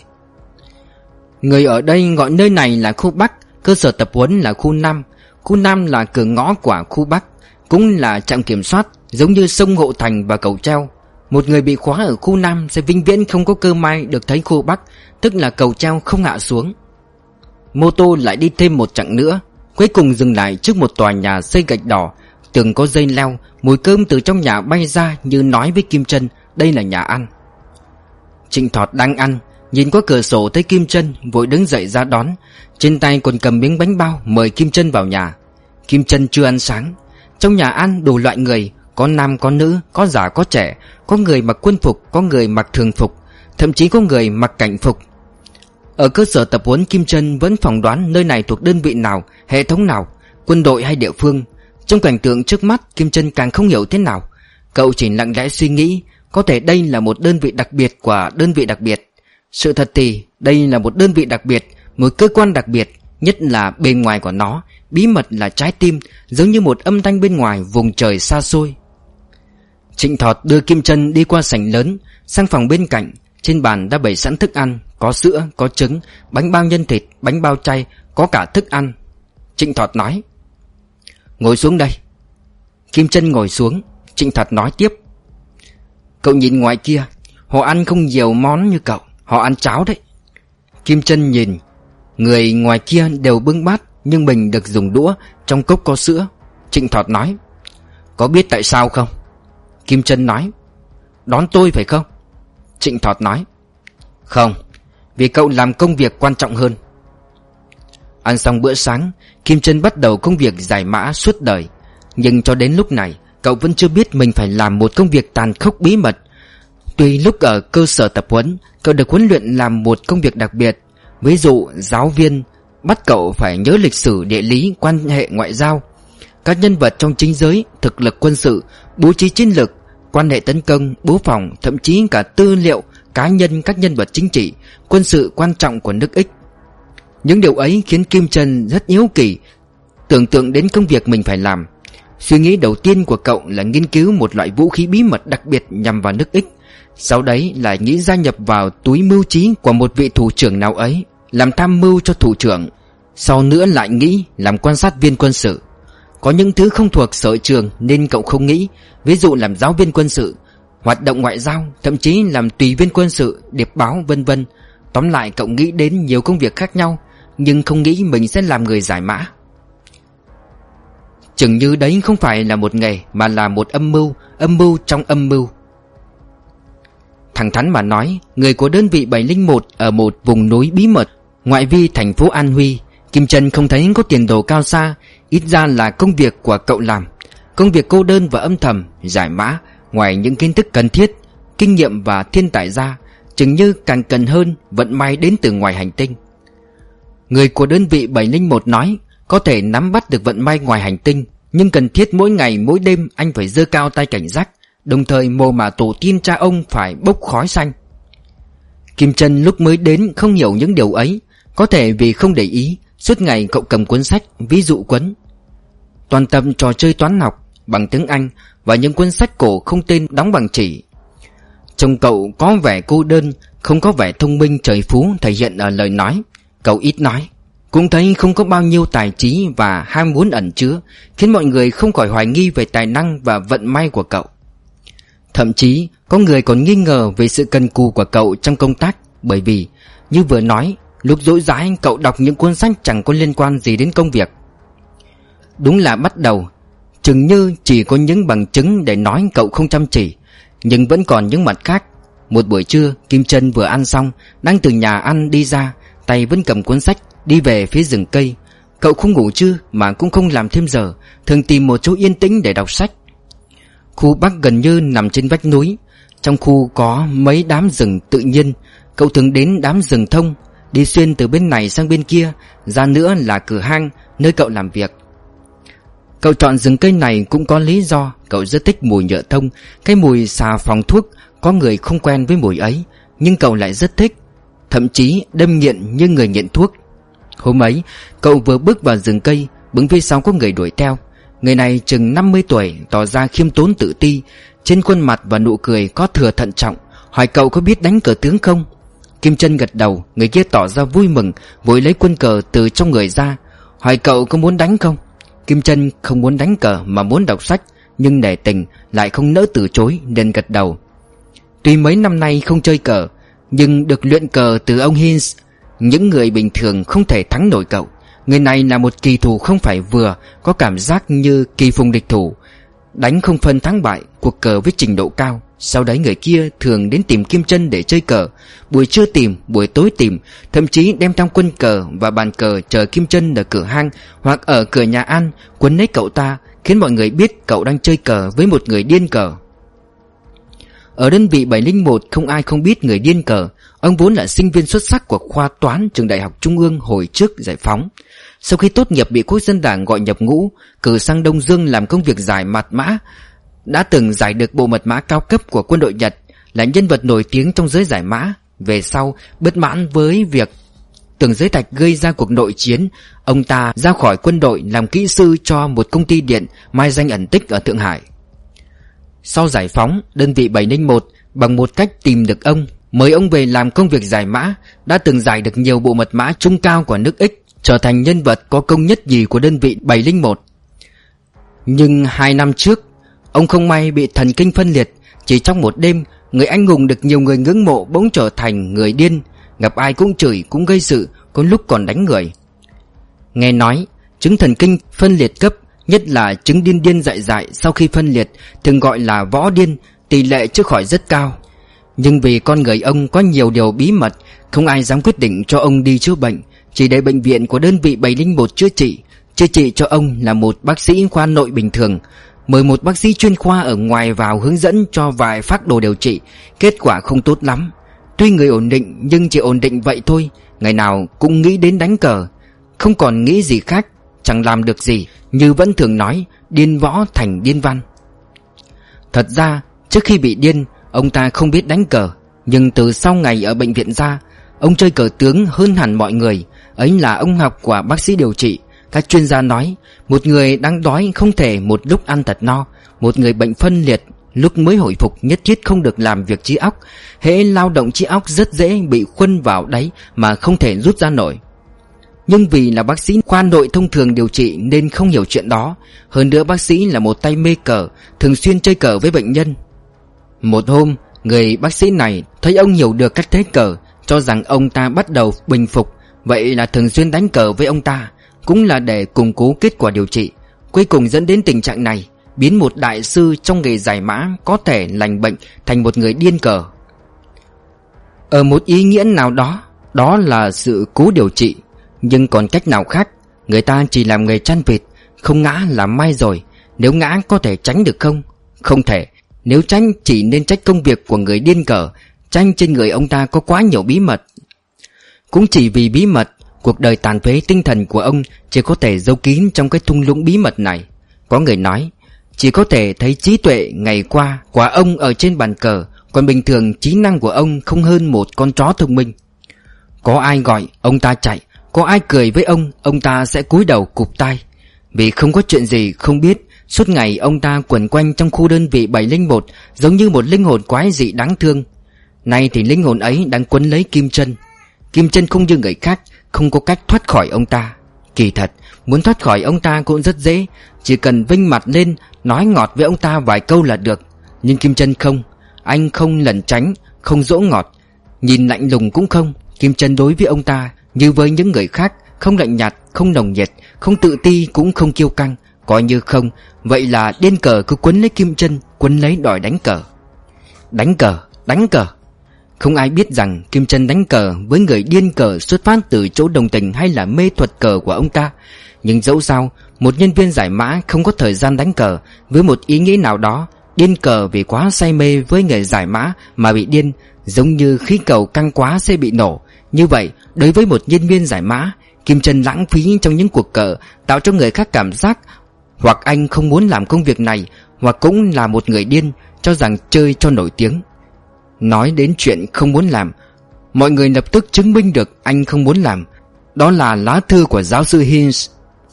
Người ở đây gọi nơi này là khu Bắc, cơ sở tập huấn là khu Nam. Khu Nam là cửa ngõ của khu Bắc, cũng là trạm kiểm soát, giống như sông Hộ Thành và cầu treo. Một người bị khóa ở khu Nam sẽ vĩnh viễn không có cơ may được thấy khu Bắc, tức là cầu treo không hạ xuống. Mô tô lại đi thêm một chặng nữa, cuối cùng dừng lại trước một tòa nhà xây gạch đỏ, tường có dây leo. Mùi cơm từ trong nhà bay ra như nói với Kim Trân đây là nhà ăn. Trịnh Thọt đang ăn, nhìn qua cửa sổ thấy Kim Trân, vội đứng dậy ra đón. Trên tay còn cầm miếng bánh bao mời Kim Trân vào nhà. Kim Trân chưa ăn sáng. Trong nhà ăn đủ loại người, có nam có nữ, có già có trẻ, có người mặc quân phục, có người mặc thường phục, thậm chí có người mặc cảnh phục. Ở cơ sở tập huấn, Kim Trân vẫn phỏng đoán nơi này thuộc đơn vị nào, hệ thống nào, quân đội hay địa phương. Trong cảnh tượng trước mắt, Kim Trân càng không hiểu thế nào. Cậu chỉ lặng lẽ suy nghĩ, có thể đây là một đơn vị đặc biệt của đơn vị đặc biệt. Sự thật thì đây là một đơn vị đặc biệt, một cơ quan đặc biệt. Nhất là bên ngoài của nó, bí mật là trái tim, giống như một âm thanh bên ngoài vùng trời xa xôi. Trịnh Thọt đưa Kim Trân đi qua sảnh lớn, sang phòng bên cạnh. Trên bàn đã bày sẵn thức ăn, có sữa, có trứng, bánh bao nhân thịt, bánh bao chay, có cả thức ăn. Trịnh Thọt nói: "Ngồi xuống đây." Kim Trân ngồi xuống. Trịnh Thọt nói tiếp: "Cậu nhìn ngoài kia, Họ ăn không nhiều món như cậu, họ ăn cháo đấy. Kim Chân nhìn, người ngoài kia đều bưng bát, nhưng mình được dùng đũa, trong cốc có sữa. Trịnh Thọt nói, có biết tại sao không? Kim Chân nói, đón tôi phải không? Trịnh Thọt nói, không, vì cậu làm công việc quan trọng hơn. Ăn xong bữa sáng, Kim Chân bắt đầu công việc giải mã suốt đời. Nhưng cho đến lúc này, cậu vẫn chưa biết mình phải làm một công việc tàn khốc bí mật. Tuy lúc ở cơ sở tập huấn, cậu được huấn luyện làm một công việc đặc biệt. Ví dụ giáo viên bắt cậu phải nhớ lịch sử, địa lý, quan hệ ngoại giao, các nhân vật trong chính giới, thực lực quân sự, bố trí chiến lược, quan hệ tấn công, bố phòng, thậm chí cả tư liệu cá nhân các nhân vật chính trị, quân sự quan trọng của nước X. Những điều ấy khiến Kim Chân rất hiếu kỳ, tưởng tượng đến công việc mình phải làm. Suy nghĩ đầu tiên của cậu là nghiên cứu một loại vũ khí bí mật đặc biệt nhằm vào nước X. Sau đấy là nghĩ gia nhập vào túi mưu trí của một vị thủ trưởng nào ấy, làm tham mưu cho thủ trưởng. Sau nữa lại nghĩ làm quan sát viên quân sự. Có những thứ không thuộc sở trường nên cậu không nghĩ, ví dụ làm giáo viên quân sự, hoạt động ngoại giao, thậm chí làm tùy viên quân sự, điệp báo vân vân. Tóm lại cậu nghĩ đến nhiều công việc khác nhau, nhưng không nghĩ mình sẽ làm người giải mã. Chừng như đấy không phải là một nghề mà là một âm mưu, âm mưu trong âm mưu. Thẳng thắn mà nói, người của đơn vị bảy không một ở một vùng núi bí mật ngoại vi thành phố An Huy, Kim Chân không thấy có tiền đồ cao xa. Ít ra là công việc của cậu làm, công việc cô đơn và âm thầm, giải mã, ngoài những kiến thức cần thiết, kinh nghiệm và thiên tài ra, chừng như càng cần hơn vận may đến từ ngoài hành tinh. Người của đơn vị bảy không một nói, có thể nắm bắt được vận may ngoài hành tinh, nhưng cần thiết mỗi ngày mỗi đêm anh phải giơ cao tay cảnh giác, đồng thời mồ mả tổ tiên cha ông phải bốc khói xanh. Kim Chân lúc mới đến không hiểu những điều ấy, có thể vì không để ý. Suốt ngày cậu cầm cuốn sách, ví dụ cuốn toàn tâm trò chơi toán học bằng tiếng Anh và những cuốn sách cổ không tên đóng bằng chỉ. Trông cậu có vẻ cô đơn, không có vẻ thông minh trời phú thể hiện ở lời nói. Cậu ít nói, cũng thấy không có bao nhiêu tài trí và ham muốn ẩn chứa, khiến mọi người không khỏi hoài nghi về tài năng và vận may của cậu. Thậm chí có người còn nghi ngờ về sự cần cù của cậu trong công tác, bởi vì như vừa nói, lúc rỗi rãi cậu đọc những cuốn sách chẳng có liên quan gì đến công việc. Đúng là bắt đầu chừng như chỉ có những bằng chứng để nói cậu không chăm chỉ, nhưng vẫn còn những mặt khác. Một buổi trưa, Kim Chân vừa ăn xong, đang từ nhà ăn đi ra, tay vẫn cầm cuốn sách, đi về phía rừng cây. Cậu không ngủ trưa mà cũng không làm thêm giờ, thường tìm một chỗ yên tĩnh để đọc sách. Khu Bắc gần như nằm trên vách núi. Trong khu có mấy đám rừng tự nhiên. Cậu thường đến đám rừng thông, đi xuyên từ bên này sang bên kia. Ra nữa là cửa hang nơi cậu làm việc. Cậu chọn rừng cây này cũng có lý do. Cậu rất thích mùi nhựa thông, cái mùi xà phòng thuốc. Có người không quen với mùi ấy, nhưng cậu lại rất thích, thậm chí đâm nghiện như người nghiện thuốc. Hôm ấy cậu vừa bước vào rừng cây, bỗng phía sau có người đuổi theo. Người này chừng năm mươi tuổi, tỏ ra khiêm tốn tự ti, trên khuôn mặt và nụ cười có thừa thận trọng, hỏi cậu có biết đánh cờ tướng không. Kim Chân gật đầu. Người kia tỏ ra vui mừng, vội lấy quân cờ từ trong người ra, hỏi cậu có muốn đánh không. Kim Chân không muốn đánh cờ mà muốn đọc sách, nhưng nể tình lại không nỡ từ chối nên gật đầu. Tuy mấy năm nay không chơi cờ, nhưng được luyện cờ từ ông Hins, những người bình thường không thể thắng nổi cậu. Người này là một kỳ thủ không phải vừa, có cảm giác như kỳ phùng địch thủ, đánh không phân thắng bại, cuộc cờ với trình độ cao. Sau đấy người kia thường đến tìm Kim Chân để chơi cờ, buổi trưa tìm, buổi tối tìm, thậm chí đem theo quân cờ và bàn cờ chờ Kim Chân ở cửa hang hoặc ở cửa nhà ăn, quấn lấy cậu ta, khiến mọi người biết cậu đang chơi cờ với một người điên cờ. Ở đơn vị bảy không một không ai không biết người điên cờ. Ông vốn là sinh viên xuất sắc của khoa toán trường Đại học Trung ương hồi trước giải phóng. Sau khi tốt nghiệp bị Quốc dân Đảng gọi nhập ngũ, cử sang Đông Dương làm công việc giải mật mã. Đã từng giải được bộ mật mã cao cấp của quân đội Nhật, là nhân vật nổi tiếng trong giới giải mã. Về sau, bất mãn với việc Tưởng Giới Thạch gây ra cuộc nội chiến, ông ta ra khỏi quân đội làm kỹ sư cho một công ty điện mai danh ẩn tích ở Thượng Hải. Sau giải phóng, đơn vị bảy không một bằng một cách tìm được ông, mời ông về làm công việc giải mã. Đã từng giải được nhiều bộ mật mã trung cao của nước X, trở thành nhân vật có công nhất nhì của đơn vị bảy không một. Nhưng hai năm trước, ông không may bị thần kinh phân liệt. Chỉ trong một đêm, Người anh hùng được nhiều người ngưỡng mộ bỗng trở thành người điên, gặp ai cũng chửi, cũng gây sự, có lúc còn đánh người. Nghe nói chứng thần kinh phân liệt cấp, nhất là chứng điên điên dại dại sau khi phân liệt, thường gọi là võ điên, tỷ lệ chữa khỏi rất cao. Nhưng vì con người ông có nhiều điều bí mật, không ai dám quyết định cho ông đi chữa bệnh, chỉ để bệnh viện của đơn vị bảy không một chữa trị. Chữa trị cho ông là một bác sĩ khoa nội bình thường, mời một bác sĩ chuyên khoa ở ngoài vào hướng dẫn cho vài phác đồ điều trị. Kết quả không tốt lắm. Tuy người ổn định nhưng chỉ ổn định vậy thôi, ngày nào cũng nghĩ đến đánh cờ, không còn nghĩ gì khác, chẳng làm được gì. Như vẫn thường nói, điên võ thành điên văn. Thật ra trước khi bị điên, ông ta không biết đánh cờ. Nhưng từ sau ngày ở bệnh viện ra, ông chơi cờ tướng hơn hẳn mọi người. Ấy là ông học của bác sĩ điều trị. Các chuyên gia nói, một người đang đói không thể một lúc ăn thật no. Một người bệnh phân liệt lúc mới hồi phục nhất thiết không được làm việc trí óc. Hễ lao động trí óc rất dễ bị khuân vào đáy mà không thể rút ra nổi. Nhưng vì là bác sĩ khoa nội thông thường điều trị nên không hiểu chuyện đó. Hơn nữa bác sĩ là một tay mê cờ, thường xuyên chơi cờ với bệnh nhân. Một hôm, người bác sĩ này thấy ông hiểu được cách thế cờ, cho rằng ông ta bắt đầu bình phục, vậy là thường xuyên đánh cờ với ông ta, cũng là để củng cố kết quả điều trị. Cuối cùng dẫn đến tình trạng này, biến một đại sư trong nghề giải mã có thể lành bệnh thành một người điên cờ. Ở một ý nghĩa nào đó, đó là sự cố điều trị. Nhưng còn cách nào khác? Người ta chỉ làm nghề chăn vịt, không ngã là may rồi. Nếu ngã có thể tránh được không? Không thể. Nếu tránh chỉ nên trách công việc của người điên cờ. Tranh trên người ông ta có quá nhiều bí mật. Cũng chỉ vì bí mật, cuộc đời tàn phế tinh thần của ông chỉ có thể giấu kín trong cái thung lũng bí mật này. Có người nói, chỉ có thể thấy trí tuệ ngày qua của ông ở trên bàn cờ, còn bình thường trí năng của ông không hơn một con chó thông minh. Có ai gọi, ông ta chạy. Có ai cười với ông, ông ta sẽ cúi đầu cụp tai. Vì không có chuyện gì không biết, suốt ngày ông ta quẩn quanh trong khu đơn vị bảy không một, giống như một linh hồn quái dị đáng thương. Nay thì linh hồn ấy đang quấn lấy Kim Chân. Kim Chân không như người khác, không có cách thoát khỏi ông ta. Kỳ thật, muốn thoát khỏi ông ta cũng rất dễ, chỉ cần vinh mặt lên, nói ngọt với ông ta vài câu là được. Nhưng Kim Chân không, anh không lẩn tránh, không dỗ ngọt, nhìn lạnh lùng cũng không. Kim Chân đối với ông ta như với những người khác, không lạnh nhạt, không nồng nhiệt, không tự ti cũng không kiêu căng. Coi như không, vậy là điên cờ cứ quấn lấy Kim Chân, quấn lấy đòi đánh cờ. Đánh cờ, đánh cờ. Không ai biết rằng Kim Chân đánh cờ với người điên cờ xuất phát từ chỗ đồng tình hay là mê thuật cờ của ông ta. Nhưng dẫu sao, một nhân viên giải mã không có thời gian đánh cờ. Với một ý nghĩ nào đó, điên cờ vì quá say mê với nghề giải mã mà bị điên, giống như khí cầu căng quá sẽ bị nổ. Như vậy, đối với một nhân viên giải mã, Kim Chân lãng phí trong những cuộc cờ, tạo cho người khác cảm giác hoặc anh không muốn làm công việc này, hoặc cũng là một người điên, cho rằng chơi cho nổi tiếng. Nói đến chuyện không muốn làm, mọi người lập tức chứng minh được anh không muốn làm. Đó là lá thư của giáo sư Hinz.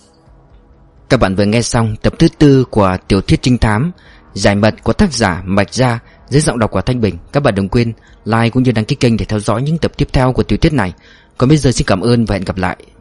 Các bạn vừa nghe xong tập thứ tư của tiểu thuyết trinh thám Giải mật của tác giả Mạch Gia dưới giọng đọc của Thanh Bình. Các bạn đừng quên like cũng như đăng ký kênh để theo dõi những tập tiếp theo của tiểu thuyết này. Còn bây giờ xin cảm ơn và hẹn gặp lại.